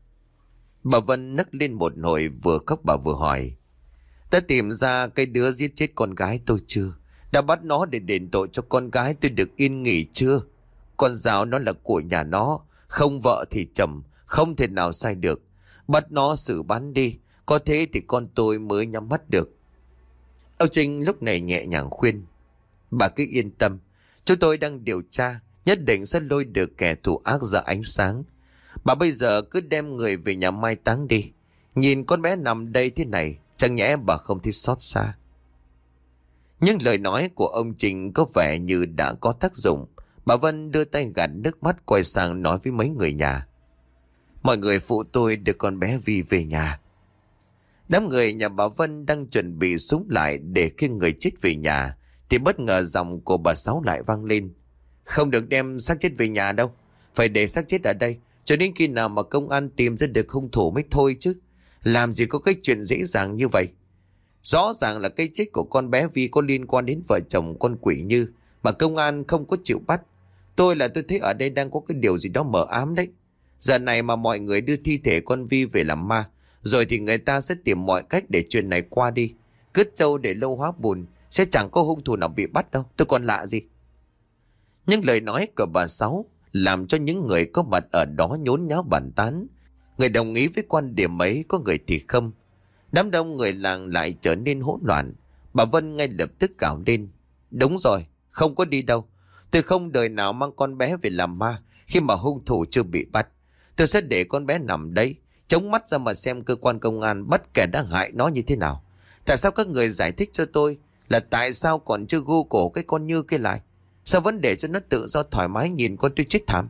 Bà Vân nấc lên một hồi, vừa khóc bà vừa hỏi. Đã tìm ra cái đứa giết chết con gái tôi chưa? Đã bắt nó để đền tội cho con gái tôi được yên nghỉ chưa? Con dao nó là của nhà nó, không vợ thì chồng, không thể nào sai được. Bắt nó xử bắn đi, có thế thì con tôi mới nhắm mắt được. Ông Trinh lúc này nhẹ nhàng khuyên. Bà cứ yên tâm, chúng tôi đang điều tra, nhất định sẽ lôi được kẻ thù ác ra ánh sáng. Bà bây giờ cứ đem người về nhà mai táng đi. Nhìn con bé nằm đây thế này, chẳng nhẽ bà không thấy xót xa. Nhưng lời nói của ông Trinh có vẻ như đã có tác dụng. Bà Vân đưa tay gạt nước mắt quay sang nói với mấy người nhà. Mọi người phụ tôi đưa con bé Vi về nhà. Đám người nhà bà Vân đang chuẩn bị súng lại để khi người chết về nhà, thì bất ngờ giọng của bà Sáu lại vang lên. Không được đem xác chết về nhà đâu, phải để xác chết ở đây cho đến khi nào mà công an tìm ra được hung thủ mới thôi chứ. Làm gì có cái chuyện dễ dàng như vậy. Rõ ràng là cái chết của con bé Vi có liên quan đến vợ chồng con quỷ Như mà công an không có chịu bắt. Tôi thấy ở đây đang có cái điều gì đó mờ ám đấy. Giờ này mà mọi người đưa thi thể con Vi về làm ma, rồi thì người ta sẽ tìm mọi cách để chuyện này qua đi. Cứt trâu để lâu hóa bùn, sẽ chẳng có hung thủ nào bị bắt đâu. Tôi còn lạ gì. Nhưng lời nói của bà Sáu làm cho những người có mặt ở đó nhốn nháo bàn tán. Người đồng ý với quan điểm ấy, có người thì không. Đám đông người làng lại trở nên hỗn loạn. Bà Vân ngay lập tức gào lên. Đúng rồi, không có đi đâu. Tôi không đời nào mang con bé về làm ma khi mà hung thủ chưa bị bắt. Tôi sẽ để con bé nằm đấy, chống mắt ra mà xem cơ quan công an bắt kẻ đã hại nó như thế nào. Tại sao các người giải thích cho tôi là tại sao còn chưa gu cổ cái con Như kia lại? Sao vẫn để cho nó tự do thoải mái nhìn con tôi chết thảm?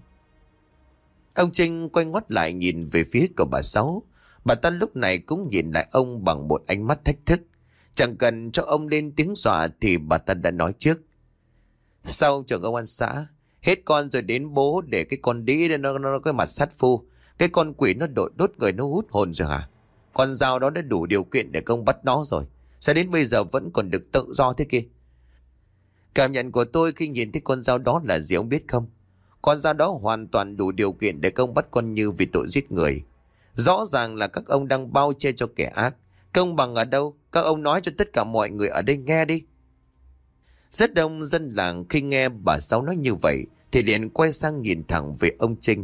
Ông Trinh quay ngoắt lại nhìn về phía của bà Sáu. Bà ta lúc này cũng nhìn lại ông bằng một ánh mắt thách thức. Chẳng cần cho ông lên tiếng dọa thì bà ta đã nói trước. Sau trưởng công an xã, hết con rồi đến bố để cái con đĩ nó cái mặt sát phu. Cái con quỷ nó đốt người nó hút hồn rồi hả? Con dao đó đã đủ điều kiện để công bắt nó rồi. Sao đến bây giờ vẫn còn được tự do thế kia? Cảm nhận của tôi khi nhìn thấy con dao đó là gì ông biết không? Con dao đó hoàn toàn đủ điều kiện để công bắt con Như vì tội giết người. Rõ ràng là các ông đang bao che cho kẻ ác. Công bằng ở đâu? Các ông nói cho tất cả mọi người ở đây nghe đi. Rất đông dân làng khi nghe bà Sáu nói như vậy thì liền quay sang nhìn thẳng về ông Trinh.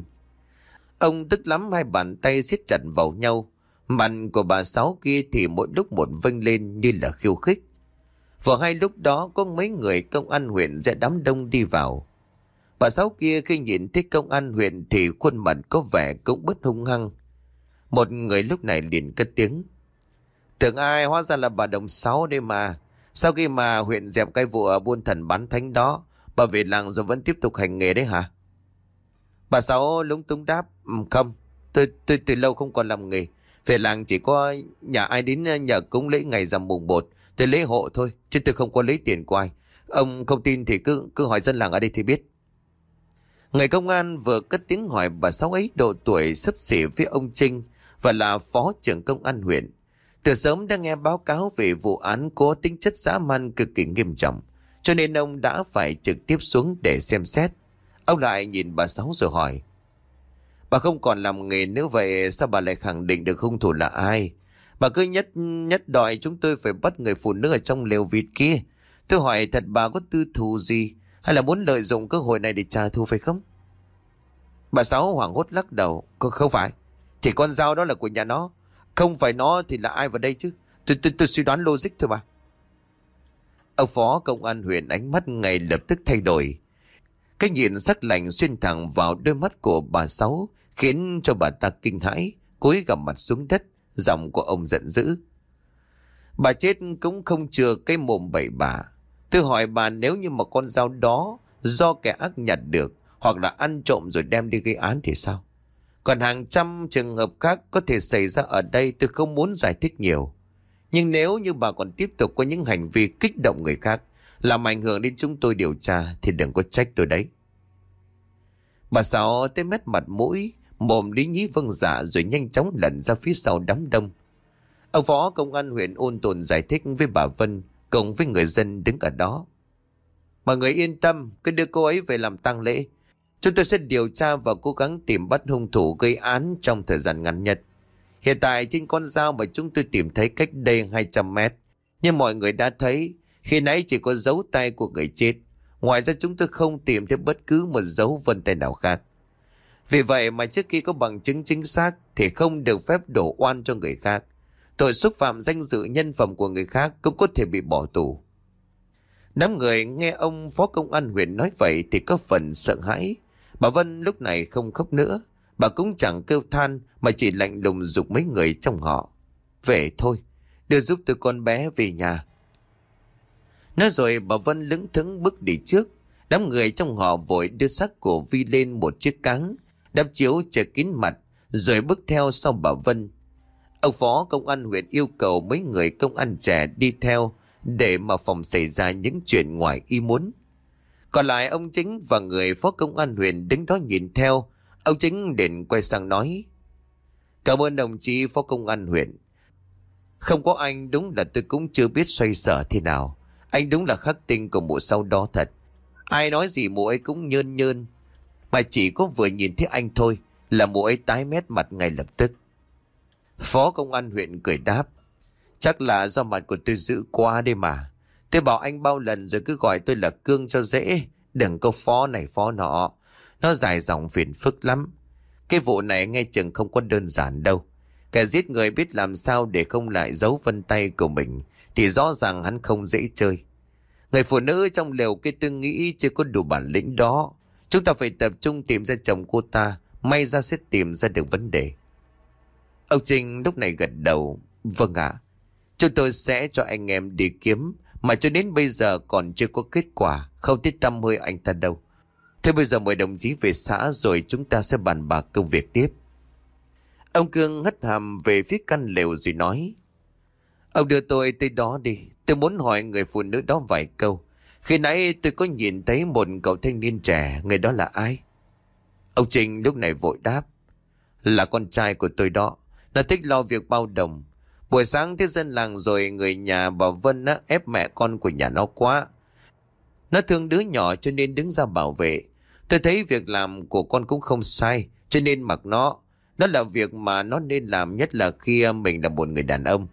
Ông tức lắm, hai bàn tay siết chặt vào nhau. Mặt của bà Sáu kia thì mỗi lúc một vênh lên như là khiêu khích. Vừa hay lúc đó có mấy người công an huyện dẫn đám đông đi vào. Bà Sáu kia khi nhìn thấy công an huyện thì khuôn mặt có vẻ cũng bớt hung hăng. Một người lúc này liền cất tiếng. Tưởng ai, hóa ra là bà Đồng Sáu đây mà. Sau khi mà huyện dẹp cái vụ ở buôn thần bán thánh đó, bà về làng rồi vẫn tiếp tục hành nghề đấy hả? Bà Sáu lúng túng đáp. Không, tôi từ lâu không còn làm nghề. Về làng chỉ có nhà ai đến nhờ cúng lễ ngày rằm mùng 1, tôi lễ hộ thôi, chứ tôi không có lấy tiền của ai. Ông không tin thì cứ hỏi dân làng ở đây thì biết. Người công an vừa cất tiếng hỏi bà Sáu ấy độ tuổi xấp xỉ với ông Trinh và là phó trưởng công an huyện. Từ sớm đã nghe báo cáo về vụ án có tính chất dã man cực kỳ nghiêm trọng, cho nên ông đã phải trực tiếp xuống để xem xét. Ông lại nhìn bà Sáu rồi hỏi. Bà không còn làm nghề nữa vậy sao bà lại khẳng định được hung thủ là ai? Bà cứ nhất đòi chúng tôi phải bắt người phụ nữ ở trong lều vịt kia. Tôi hỏi thật, bà có tư thù gì hay là muốn lợi dụng cơ hội này để trả thù phải không? Bà Sáu hoảng hốt lắc đầu. Không phải, thì con dao đó là của nhà nó. Không phải nó thì là ai vào đây chứ? Tôi suy đoán logic thôi mà. Ông phó công an huyện ánh mắt ngay lập tức thay đổi. Cái nhìn sắc lạnh xuyên thẳng vào đôi mắt của bà Sáu khiến cho bà ta kinh hãi, cúi gằm mặt xuống đất. Giọng của ông giận dữ. Bà chết cũng không chừa cái mồm bậy bạ. Tôi hỏi bà, nếu như mà con dao đó do kẻ ác nhặt được hoặc là ăn trộm rồi đem đi gây án thì sao? Còn hàng trăm trường hợp khác có thể xảy ra ở đây, tôi không muốn giải thích nhiều. Nhưng nếu như bà còn tiếp tục có những hành vi kích động người khác, làm ảnh hưởng đến chúng tôi điều tra, thì đừng có trách tôi đấy. Bà Sáu tới mét mặt mũi, mồm lý nhí vâng dạ rồi nhanh chóng lẩn ra phía sau đám đông. Ông phó công an huyện ôn tồn giải thích với bà Vân cùng với người dân đứng ở đó. Mọi người yên tâm, cứ đưa cô ấy về làm tang lễ. Chúng tôi sẽ điều tra và cố gắng tìm bắt hung thủ gây án trong thời gian ngắn nhất. Hiện tại trên con dao mà chúng tôi tìm thấy cách đây 200 mét. Nhưng mọi người đã thấy, khi nãy chỉ có dấu tay của người chết. Ngoài ra chúng tôi không tìm thấy bất cứ một dấu vân tay nào khác. Vì vậy mà trước khi có bằng chứng chính xác thì không được phép đổ oan cho người khác. Tội xúc phạm danh dự nhân phẩm của người khác cũng có thể bị bỏ tù. Đám người nghe ông phó công an huyện nói vậy thì có phần sợ hãi. Bà Vân lúc này không khóc nữa. Bà cũng chẳng kêu than mà chỉ lạnh lùng giục mấy người trong họ. Về thôi, đưa giúp tôi con bé về nhà. Nói rồi bà Vân lững thững bước đi trước. Đám người trong họ vội đưa xác của Vi lên một chiếc cáng, đắp chiếu che kín mặt, rồi bước theo sau bà Vân. Ông phó công an huyện yêu cầu mấy người công an trẻ đi theo để mà phòng xảy ra những chuyện ngoài ý muốn. Còn lại ông Chính và người phó công an huyện đứng đó nhìn theo. Ông Chính định quay sang nói: Cảm ơn đồng chí phó công an huyện. Không có anh đúng là tôi cũng chưa biết xoay sở thế nào. Anh đúng là khắc tinh của mụ sau đó thật. Ai nói gì mụ ấy cũng nhơn nhơn. Mà chỉ có vừa nhìn thấy anh thôi là mụ ấy tái mét mặt ngay lập tức. Phó công an huyện cười đáp: Chắc là do mặt của tôi dữ quá đây mà. Tôi bảo anh bao lần rồi cứ gọi tôi là Cương cho dễ. Đừng có phó này phó nọ. Nó dài dòng phiền phức lắm. Cái vụ này nghe chừng không có đơn giản đâu. Kẻ giết người biết làm sao để không lại dấu vân tay của mình thì rõ ràng hắn không dễ chơi. Người phụ nữ trong lều kia tôi nghĩ chưa có đủ bản lĩnh đó. Chúng ta phải tập trung tìm ra chồng cô ta. May ra sẽ tìm ra được vấn đề. Ông Trinh lúc này gật đầu: Vâng ạ. Chúng tôi sẽ cho anh em đi kiếm. Mà cho đến bây giờ còn chưa có kết quả. Không thấy tăm hơi anh ta đâu. Thế bây giờ mời đồng chí về xã rồi chúng ta sẽ bàn bạc công việc tiếp. Ông Cương hất hàm về phía căn lều rồi nói: Ông đưa tôi tới đó đi. Tôi muốn hỏi người phụ nữ đó vài câu. Khi nãy tôi có nhìn thấy một cậu thanh niên trẻ. Người đó là ai? Ông Trình lúc này vội đáp: Là con trai của tôi đó. Nó thích lo việc bao đồng. Buổi sáng tới dân làng rồi người nhà bà Vân ép mẹ con của nhà nó quá. Nó thương đứa nhỏ cho nên đứng ra bảo vệ. Tôi thấy việc làm của con cũng không sai, cho nên mặc nó. Đó là việc mà nó nên làm, nhất là khi mình là một người đàn ông.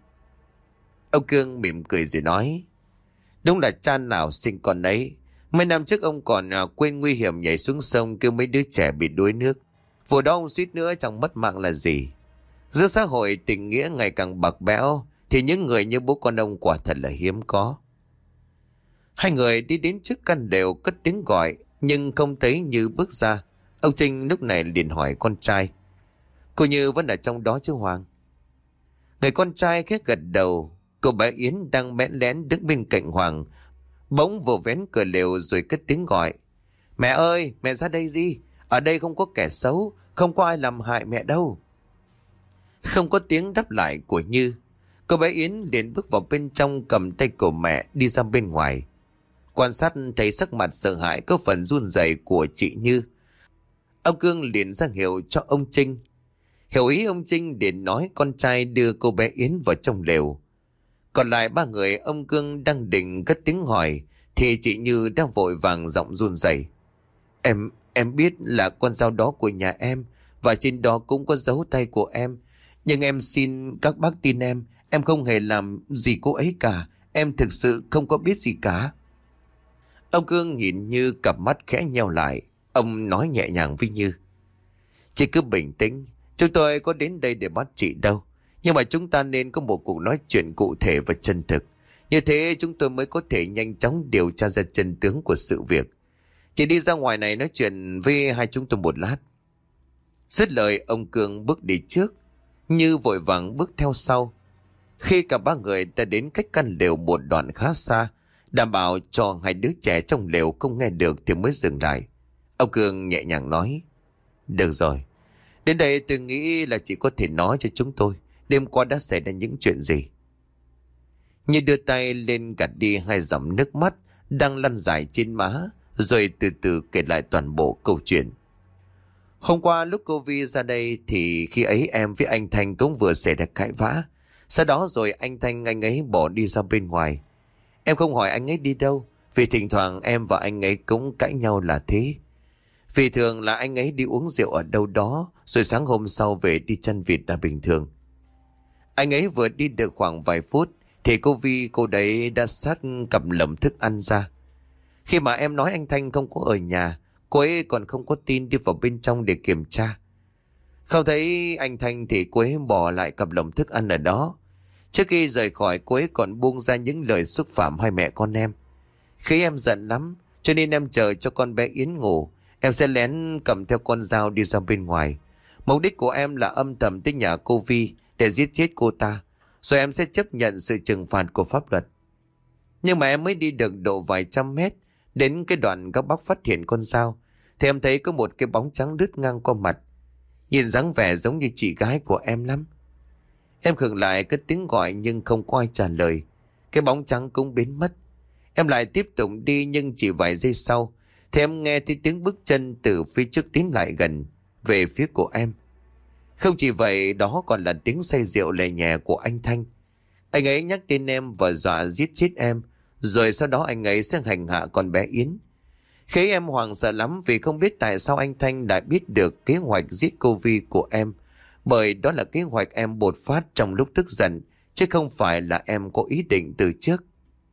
Ông Cương mỉm cười rồi nói: Đúng là cha nào sinh con ấy. Mấy năm trước ông còn quên nguy hiểm nhảy xuống sông kêu mấy đứa trẻ bị đuối nước. Vụ đó ông suýt nữa chẳng mất mạng là gì. Giữa xã hội tình nghĩa ngày càng bạc bẽo thì những người như bố con ông quả thật là hiếm có. Hai người đi đến trước căn lều cất tiếng gọi nhưng không thấy Như bước ra. Ông Trinh lúc này liền hỏi con trai: Cô Như vẫn ở trong đó chứ Hoàng? Người con trai khẽ gật đầu. Cô bé Yến đang bẽn lén đứng bên cạnh Hoàng bỗng vồ vén cửa lều rồi cất tiếng gọi: Mẹ ơi, mẹ ra đây đi. Ở đây không có kẻ xấu, không có ai làm hại mẹ đâu. Không có tiếng đáp lại của Như. Cô bé Yến liền bước vào bên trong, cầm tay của mẹ đi ra bên ngoài. Quan sát thấy sắc mặt sợ hãi có phần run rẩy của chị Như. Ông Cương liền ra hiệu cho ông Trinh. Hiểu ý ông Trinh liền nói con trai đưa cô bé Yến vào trong lều. Còn lại ba người ông Cương đang định cất tiếng hỏi thì chị Như đã vội vàng giọng run rẩy: Em biết là con dao đó của nhà em và trên đó cũng có dấu tay của em. Nhưng em xin các bác tin em không hề làm gì cô ấy cả. Em thực sự không có biết gì cả. Ông Cương nhìn Như, cặp mắt khẽ nheo lại. Ông nói nhẹ nhàng với Như: Chị cứ bình tĩnh. Chúng tôi có đến đây để bắt chị đâu. Nhưng mà chúng ta nên có một cuộc nói chuyện cụ thể và chân thực. Như thế chúng tôi mới có thể nhanh chóng điều tra ra chân tướng của sự việc. Chị đi ra ngoài này nói chuyện với hai chúng tôi một lát. Dứt lời ông Cương bước đi trước. Như vội vàng bước theo sau. Khi cả ba người đã đến cách căn lều một đoạn khá xa, đảm bảo cho hai đứa trẻ trong lều không nghe được thì mới dừng lại. Ông Cường nhẹ nhàng nói. Được rồi, đến đây tôi nghĩ là chị có thể nói cho chúng tôi đêm qua đã xảy ra những chuyện gì. Như đưa tay lên gạt đi hai dòng nước mắt đang lăn dài trên má, rồi từ từ kể lại toàn bộ câu chuyện. Hôm qua lúc cô Vi ra đây thì khi ấy em với anh Thanh cũng vừa xảy ra cãi vã. Sau đó rồi anh Thanh anh ấy bỏ đi ra bên ngoài. Em không hỏi anh ấy đi đâu, vì thỉnh thoảng em và anh ấy cũng cãi nhau là thế. Vì thường là anh ấy đi uống rượu ở đâu đó, rồi sáng hôm sau về đi chăn vịt là bình thường. Anh ấy vừa đi được khoảng vài phút thì cô Vi cô đấy đã xách cặp lồng thức ăn ra. Khi mà em nói anh Thanh không có ở nhà, cô ấy còn không có tin đi vào bên trong để kiểm tra. Không thấy anh Thanh thì cô ấy bỏ lại cặp lồng thức ăn ở đó. Trước khi rời khỏi, cô ấy còn buông ra những lời xúc phạm hai mẹ con em. Khi em giận lắm, cho nên em chờ cho con bé Yến ngủ, em sẽ lén cầm theo con dao đi ra bên ngoài. Mục đích của em là âm thầm tới nhà cô Vi để giết chết cô ta, rồi em sẽ chấp nhận sự trừng phạt của pháp luật. Nhưng mà em mới đi được độ vài trăm mét, đến cái đoạn các bác phát hiện con dao, thì em thấy có một cái bóng trắng lướt ngang qua mặt. Nhìn dáng vẻ giống như chị gái của em lắm. Em khựng lại cất tiếng gọi nhưng không có ai trả lời. Cái bóng trắng cũng biến mất. Em lại tiếp tục đi nhưng chỉ vài giây sau thì em nghe thấy tiếng bước chân từ phía trước tiến lại gần, về phía của em. Không chỉ vậy, đó còn là tiếng say rượu lè nhẹ của anh Thanh. Anh ấy nhắc tên em và dọa giết chết em, rồi sau đó anh ấy sẽ hành hạ con bé Yến. Khi em hoảng sợ lắm vì không biết tại sao anh Thanh đã biết được kế hoạch giết cô Vi của em. Bởi đó là kế hoạch em bột phát trong lúc tức giận, chứ không phải là em có ý định từ trước.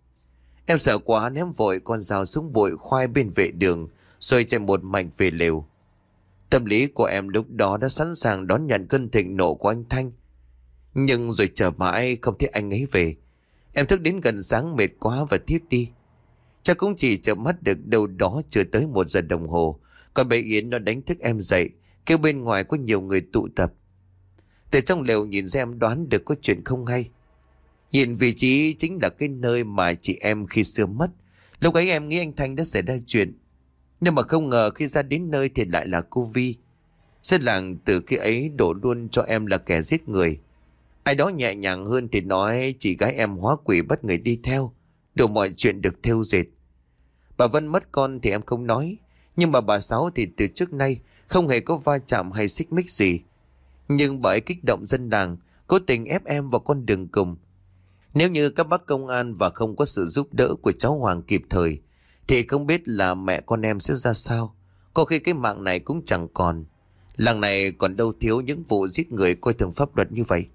Em sợ quá ném vội con dao xuống bụi khoai bên vệ đường, rồi chạy một mạch về lều. Tâm lý của em lúc đó đã sẵn sàng đón nhận cơn thịnh nộ của anh Thanh. Nhưng rồi chờ mãi không thấy anh ấy về. Em thức đến gần sáng mệt quá và thiếp đi. Chắc cũng chỉ chợp mắt được đâu đó chưa tới 1 giờ đồng hồ. Còn bé Yến nó đánh thức em dậy, kêu bên ngoài có nhiều người tụ tập. Từ trong lều nhìn ra em đoán được có chuyện không hay. Nhìn vị trí chính là cái nơi mà chị em khi xưa mất. Lúc ấy em nghĩ anh Thanh đã xảy ra chuyện. Nhưng mà không ngờ khi ra đến nơi thì lại là cô Vi. Dân làng từ khi ấy đổ luôn cho em là kẻ giết người. Ai đó nhẹ nhàng hơn thì nói chị gái em hóa quỷ bắt người đi theo. Đủ mọi chuyện được thêu dệt. Bà Vân mất con thì em không nói. Nhưng mà bà Sáu thì từ trước nay không hề có va chạm hay xích mích gì. Nhưng bởi kích động dân làng, cố tình ép em vào con đường cùng. Nếu như các bác công an và không có sự giúp đỡ của cháu Hoàng kịp thời, thì không biết là mẹ con em sẽ ra sao. Có khi cái mạng này cũng chẳng còn. Làng này còn đâu thiếu những vụ giết người coi thường pháp luật như vậy.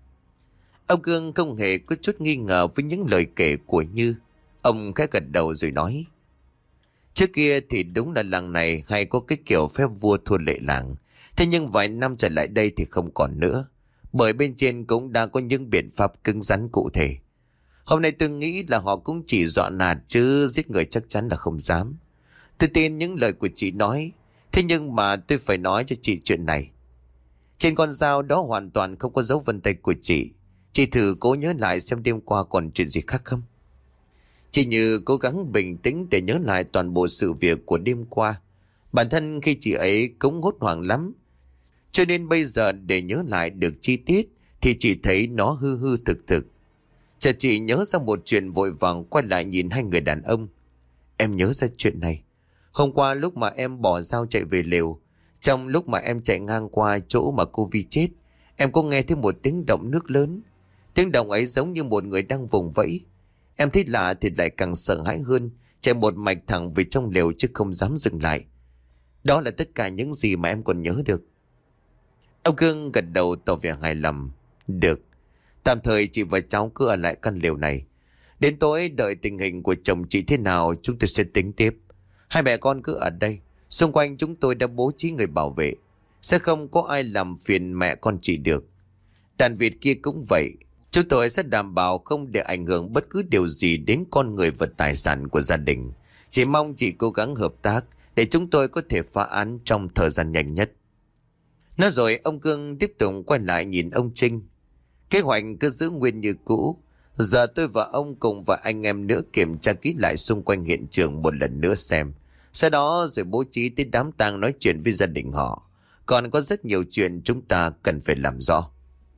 Ông Cương không hề có chút nghi ngờ với những lời kể của Như. Ông khẽ gật đầu rồi nói. Trước kia thì đúng là làng này hay có cái kiểu phép vua thua lệ làng. Thế nhưng vài năm trở lại đây thì không còn nữa. Bởi bên trên cũng đã có những biện pháp cứng rắn cụ thể. Hôm nay tôi nghĩ là họ cũng chỉ dọa nạt chứ giết người chắc chắn là không dám. Tôi tin những lời của chị nói. Thế nhưng mà tôi phải nói cho chị chuyện này. Trên con dao đó hoàn toàn không có dấu vân tay của chị. Chị thử cố nhớ lại xem đêm qua còn chuyện gì khác không. Chị Như cố gắng bình tĩnh để nhớ lại toàn bộ sự việc của đêm qua. Bản thân khi chị ấy cũng hốt hoảng lắm. Cho nên bây giờ để nhớ lại được chi tiết thì chị thấy nó hư hư thực thực. Chợt chị nhớ ra một chuyện vội vàng quay lại nhìn hai người đàn ông. Em nhớ ra chuyện này. Hôm qua lúc mà em bỏ dao chạy về lều, trong lúc mà em chạy ngang qua chỗ mà cô Vi chết, em có nghe thấy một tiếng động nước lớn. Tiếng động ấy giống như một người đang vùng vẫy. Em thấy lạ thì lại càng sợ hãi hơn, chạy một mạch thẳng về trong lều chứ không dám dừng lại. Đó là tất cả những gì mà em còn nhớ được. Ông Cương gật đầu tỏ vẻ hài lòng. Được, tạm thời chị và cháu cứ ở lại căn lều này. Đến tối đợi tình hình của chồng chị thế nào chúng tôi sẽ tính tiếp. Hai mẹ con cứ ở đây. Xung quanh chúng tôi đã bố trí người bảo vệ. Sẽ không có ai làm phiền mẹ con chị được. Đàn vịt kia cũng vậy. Chúng tôi sẽ đảm bảo không để ảnh hưởng bất cứ điều gì đến con người và tài sản của gia đình. Chỉ mong chị cố gắng hợp tác để chúng tôi có thể phá án trong thời gian nhanh nhất. Nói rồi ông Cương tiếp tục quay lại nhìn ông Trinh. Kế hoạch cứ giữ nguyên như cũ. Giờ tôi và ông cùng và anh em nữa kiểm tra kỹ lại xung quanh hiện trường một lần nữa xem Sau đó rồi bố trí tới đám tang nói chuyện với gia đình họ. Còn có rất nhiều chuyện chúng ta cần phải làm rõ.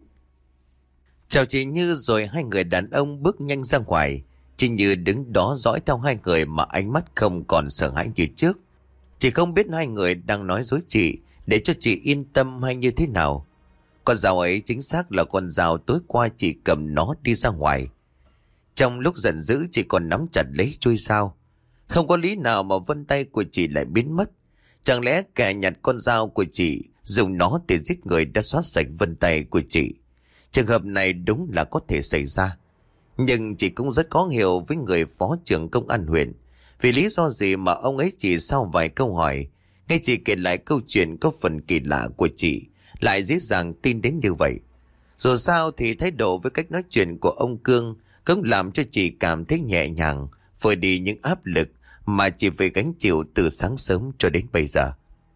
Chào chị Như rồi hai người đàn ông bước nhanh ra ngoài. Chị Như đứng đó dõi theo hai người mà ánh mắt không còn sợ hãi như trước. Chị không biết hai người đang nói dối chị để cho chị yên tâm hay như thế nào. Con dao ấy chính xác là con dao tối qua chị cầm nó đi ra ngoài. Trong lúc giận dữ chị còn nắm chặt lấy chuôi dao. Không có lý nào mà vân tay của chị lại biến mất. Chẳng lẽ kẻ nhặt con dao của chị dùng nó để giết người đã xóa sạch vân tay của chị? Trường hợp này đúng là có thể xảy ra. Nhưng chị cũng rất khó hiểu với người phó trưởng công an huyện. Vì lý do gì mà ông ấy chỉ sau vài câu hỏi, nghe chị kể lại câu chuyện có phần kỳ lạ của chị, lại dễ dàng tin đến như vậy. Dù sao thì thái độ với cách nói chuyện của ông Cương cũng làm cho chị cảm thấy nhẹ nhàng, vơi đi những áp lực mà chị phải gánh chịu từ sáng sớm cho đến bây giờ.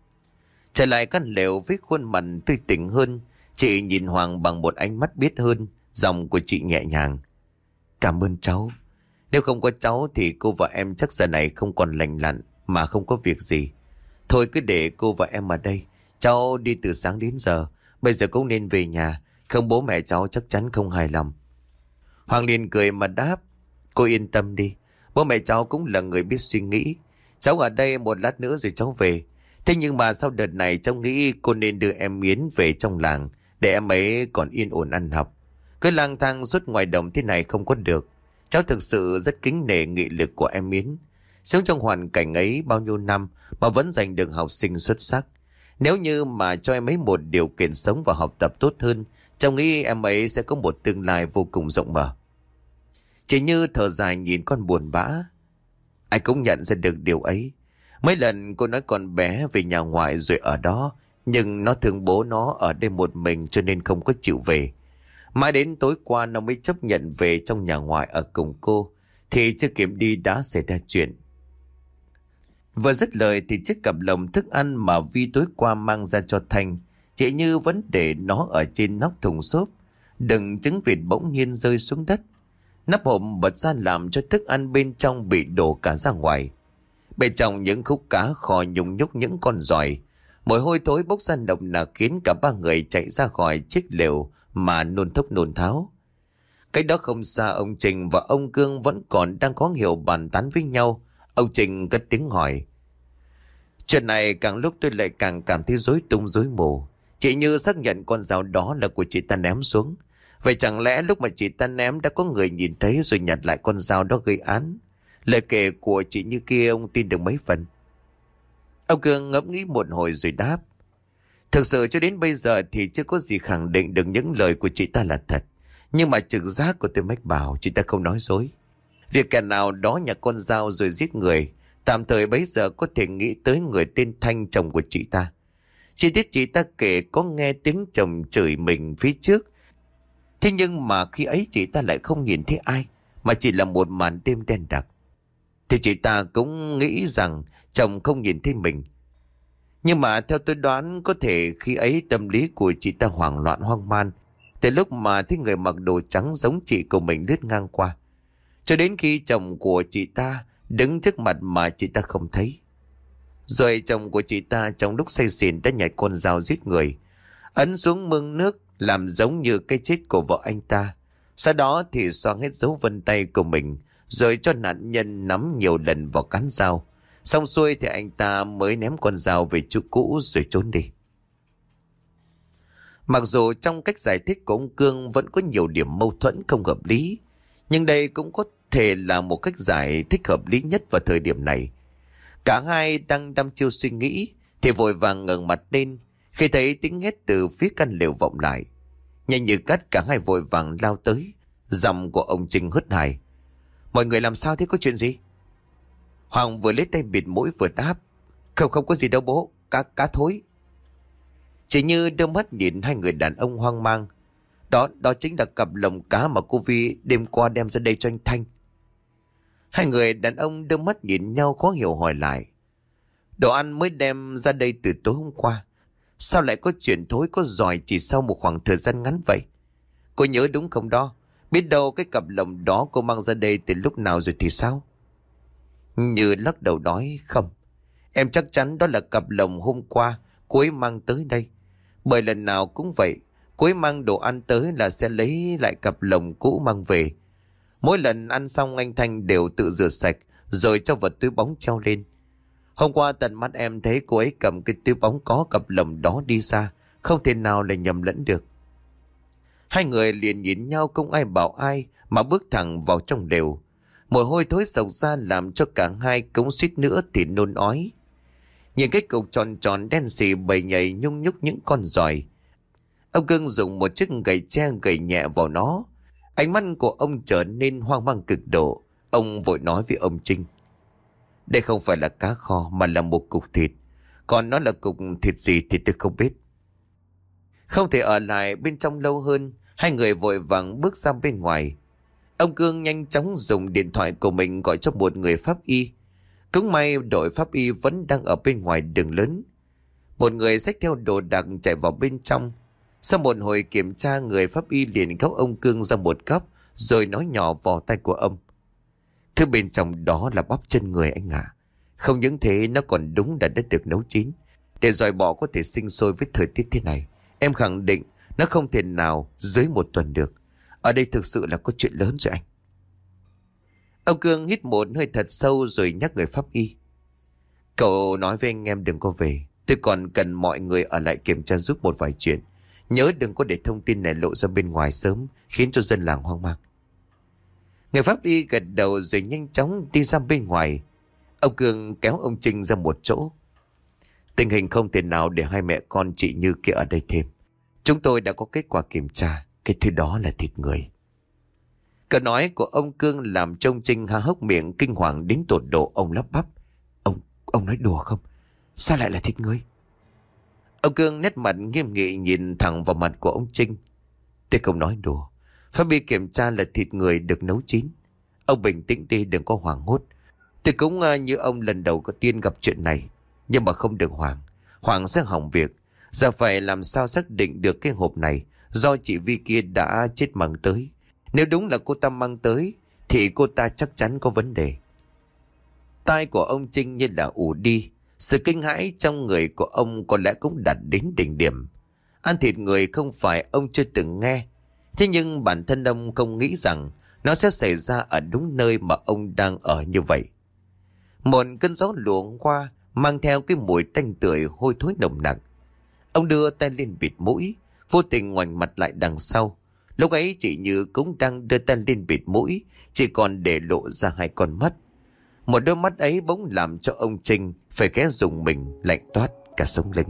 Trở lại căn lều với khuôn mặt tươi tỉnh hơn, chị nhìn Hoàng bằng một ánh mắt biết hơn, giọng của chị nhẹ nhàng. Cảm ơn cháu. Nếu không có cháu thì cô và em chắc giờ này không còn lành lặn mà không có việc gì. Thôi cứ để cô và em ở đây. Cháu đi từ sáng đến giờ, bây giờ cũng nên về nhà, không bố mẹ cháu chắc chắn không hài lòng. Hoàng liền cười mà đáp. Cô yên tâm đi, bố mẹ cháu cũng là người biết suy nghĩ. Cháu ở đây một lát nữa rồi cháu về. Thế nhưng mà sau đợt này cháu nghĩ cô nên đưa em Miến về trong làng để em ấy còn yên ổn ăn học. Cứ lang thang suốt ngoài đồng thế này không có được. Cháu thực sự rất kính nể nghị lực của em Miến. Sống trong hoàn cảnh ấy bao nhiêu năm mà vẫn giành được học sinh xuất sắc. Nếu như mà cho em ấy một điều kiện sống và học tập tốt hơn, cháu nghĩ em ấy sẽ có một tương lai vô cùng rộng mở. Chị Như thở dài nhìn con buồn bã. Ai cũng nhận ra được điều ấy. Mấy lần cô nói con bé về nhà ngoại rồi ở đó, nhưng nó thương bố nó ở đây một mình cho nên không có chịu về. Mãi đến tối qua nó mới chấp nhận về trong nhà ngoại ở cùng cô, thì chưa kịp đi đã xảy ra chuyện. Vừa dứt lời thì chiếc cặp lồng thức ăn mà Vi tối qua mang ra cho Thanh, chị Như vẫn để nó ở trên nóc thùng xốp. Đừng trứng vịt bỗng nhiên rơi xuống đất. Nắp hộp bật ra làm cho thức ăn bên trong bị đổ cả ra ngoài. Bên trong những khúc cá kho nhung nhúc những con giòi. Mùi hôi thối bốc ra nồng nặc khiến cả ba người chạy ra khỏi chiếc lều mà nôn thốc nôn tháo. Cách đó không xa, ông Trình và ông Cương vẫn còn đang có hiểu bàn tán với nhau. Ông Trình cất tiếng hỏi. Chuyện này càng lúc tôi lại càng cảm thấy rối tung rối mù. Chị Như xác nhận con dao đó là của chị ta ném xuống. Vậy chẳng lẽ lúc mà chị ta ném đã có người nhìn thấy rồi nhặt lại con dao đó gây án? Lời kể của chị Như kia ông tin được mấy phần? Ông Cương ngẫm nghĩ một hồi rồi đáp. Thực sự cho đến bây giờ thì chưa có gì khẳng định được những lời của chị ta là thật. Nhưng mà trực giác của tôi mách bảo chị ta không nói dối. Việc kẻ nào đó nhặt con dao rồi giết người, tạm thời bấy giờ có thể nghĩ tới người tên Thanh, chồng của chị ta. Chi tiết chị ta kể có nghe tiếng chồng chửi mình phía trước. Thế nhưng mà khi ấy chị ta lại không nhìn thấy ai, mà chỉ là một màn đêm đen đặc. Thì chị ta cũng nghĩ rằng chồng không nhìn thấy mình. Nhưng mà theo tôi đoán, có thể khi ấy tâm lý của chị ta hoảng loạn hoang man, từ lúc mà thấy người mặc đồ trắng giống chị của mình lướt ngang qua, cho đến khi chồng của chị ta đứng trước mặt mà chị ta không thấy. Rồi chồng của chị ta trong lúc say xỉn đã nhặt con dao giết người, ấn xuống mương nước làm giống như cái chết của vợ anh ta. Sau đó thì xoa hết dấu vân tay của mình, rồi cho nạn nhân nắm nhiều lần vào cán dao. Xong xuôi thì anh ta mới ném con dao về chỗ cũ rồi trốn đi. Mặc dù trong cách giải thích của ông Cương vẫn có nhiều điểm mâu thuẫn không hợp lý, nhưng đây cũng có thể là một cách giải thích hợp lý nhất vào thời điểm này. Cả hai đang đăm chiêu suy nghĩ thì vội vàng ngẩng mặt lên khi thấy tiếng hét từ phía căn lều vọng lại. Nhanh như cắt cả hai vội vàng lao tới. Giọng của ông Trinh hớt hải. Mọi người làm sao thế, có chuyện gì? Hoàng vừa lấy tay bịt mũi vừa đáp. Không có gì đâu bố, cá thối. Chỉ như đưa mắt nhìn hai người đàn ông hoang mang. Đó chính là cặp lồng cá mà cô Vi đêm qua đem ra đây cho anh Thanh. Hai người đàn ông đưa mắt nhìn nhau khó hiểu hỏi lại. Đồ ăn mới đem ra đây từ tối hôm qua, sao lại có chuyện thối có giòi chỉ sau một khoảng thời gian ngắn vậy? Cô nhớ đúng không đó? Biết đâu cái cặp lồng đó cô mang ra đây từ lúc nào rồi thì sao? Như lắc đầu nói không. Em chắc chắn đó là cặp lồng hôm qua cô ấy mang tới đây. Bởi lần nào cũng vậy, cô ấy mang đồ ăn tới là sẽ lấy lại cặp lồng cũ mang về. Mỗi lần ăn xong anh Thanh đều tự rửa sạch rồi cho vào túi bóng treo lên. Hôm qua tận mắt em thấy cô ấy cầm cái túi bóng có cặp lồng đó đi ra, không thể nào là nhầm lẫn được. Hai người liền nhìn nhau không ai bảo ai mà bước thẳng vào trong lều. Mùi hôi thối sộc ra làm cho cả hai cũng suýt nữa thì nôn ói. Nhìn cái cục tròn tròn đen xì bầy nhầy nhung nhúc những con giòi. Ông Cương dùng một chiếc gậy tre gậy nhẹ vào nó. Ánh mắt của ông trở nên hoang mang cực độ. Ông vội nói với ông Trinh: đây không phải là cá kho mà là một cục thịt. Còn nó là cục thịt gì thì tôi không biết. Không thể ở lại bên trong lâu hơn, hai người vội vàng bước ra bên ngoài. Ông Cương nhanh chóng dùng điện thoại của mình gọi cho một người pháp y. Cũng may đội pháp y vẫn đang ở bên ngoài đường lớn. Một người xách theo đồ đạc chạy vào bên trong. Sau một hồi kiểm tra, người pháp y liền kéo ông Cương ra một góc rồi nói nhỏ vào tai của ông: thứ bên trong đó là bắp chân người anh ạ. Không những thế, nó còn đúng là đã được nấu chín. Để giòi bọ có thể sinh sôi với thời tiết thế này, em khẳng định nó không thể nào dưới 1 tuần được. Ở đây thực sự là có chuyện lớn rồi anh. Ông Cương hít một hơi thật sâu rồi nhắc người pháp y: cậu nói với anh em đừng có về. Tôi còn cần mọi người ở lại kiểm tra giúp một vài chuyện. Nhớ đừng có để thông tin này lộ ra bên ngoài sớm, khiến cho dân làng hoang mang. Người pháp y gật đầu rồi nhanh chóng đi ra bên ngoài. Ông Cương kéo ông Trinh ra một chỗ: tình hình không thể nào để hai mẹ con chị Như kia ở đây thêm. Chúng tôi đã có kết quả kiểm tra, cái thứ đó là thịt người. Câu nói của ông Cương làm cho ông Trinh há hốc miệng kinh hoàng đến tột độ. Ông lắp bắp: Ông nói đùa không? Sao lại là thịt người? Ông Cương nét mặt nghiêm nghị nhìn thẳng vào mặt của ông Trinh: tôi không nói đùa. Pháp y kiểm tra là thịt người được nấu chín. Ông bình tĩnh đi, đừng có hoảng hốt. Tôi cũng như ông lần đầu có tiên gặp chuyện này. Nhưng mà không được hoảng. Hoảng sẽ hỏng việc. Giờ phải làm sao xác định được cái hộp này do chị Vi kia đã chết mang tới. Nếu đúng là cô ta mang tới thì cô ta chắc chắn có vấn đề. Tai của ông Trinh như là ù đi. Sự kinh hãi trong người của ông có lẽ cũng đạt đến đỉnh điểm. Ăn thịt người không phải ông chưa từng nghe. Thế nhưng bản thân ông không nghĩ rằng nó sẽ xảy ra ở đúng nơi mà ông đang ở như vậy. Một cơn gió luồng qua mang theo cái mùi tanh tưởi hôi thối nồng nặc. Ông đưa tay lên bịt mũi, vô tình ngoảnh mặt lại đằng sau. Lúc ấy chị Như cũng đang đưa tay lên bịt mũi, chỉ còn để lộ ra 2 con mắt. Một đôi mắt ấy bỗng làm cho ông Trinh phải ghé dùng mình lạnh toát cả sống lưng.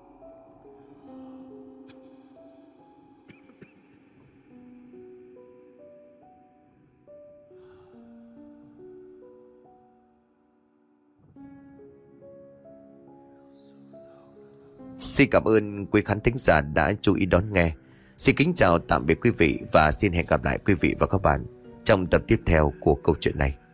Xin cảm ơn quý khán thính giả đã chú ý đón nghe. Xin kính chào tạm biệt quý vị và xin hẹn gặp lại quý vị và các bạn trong tập tiếp theo của câu chuyện này.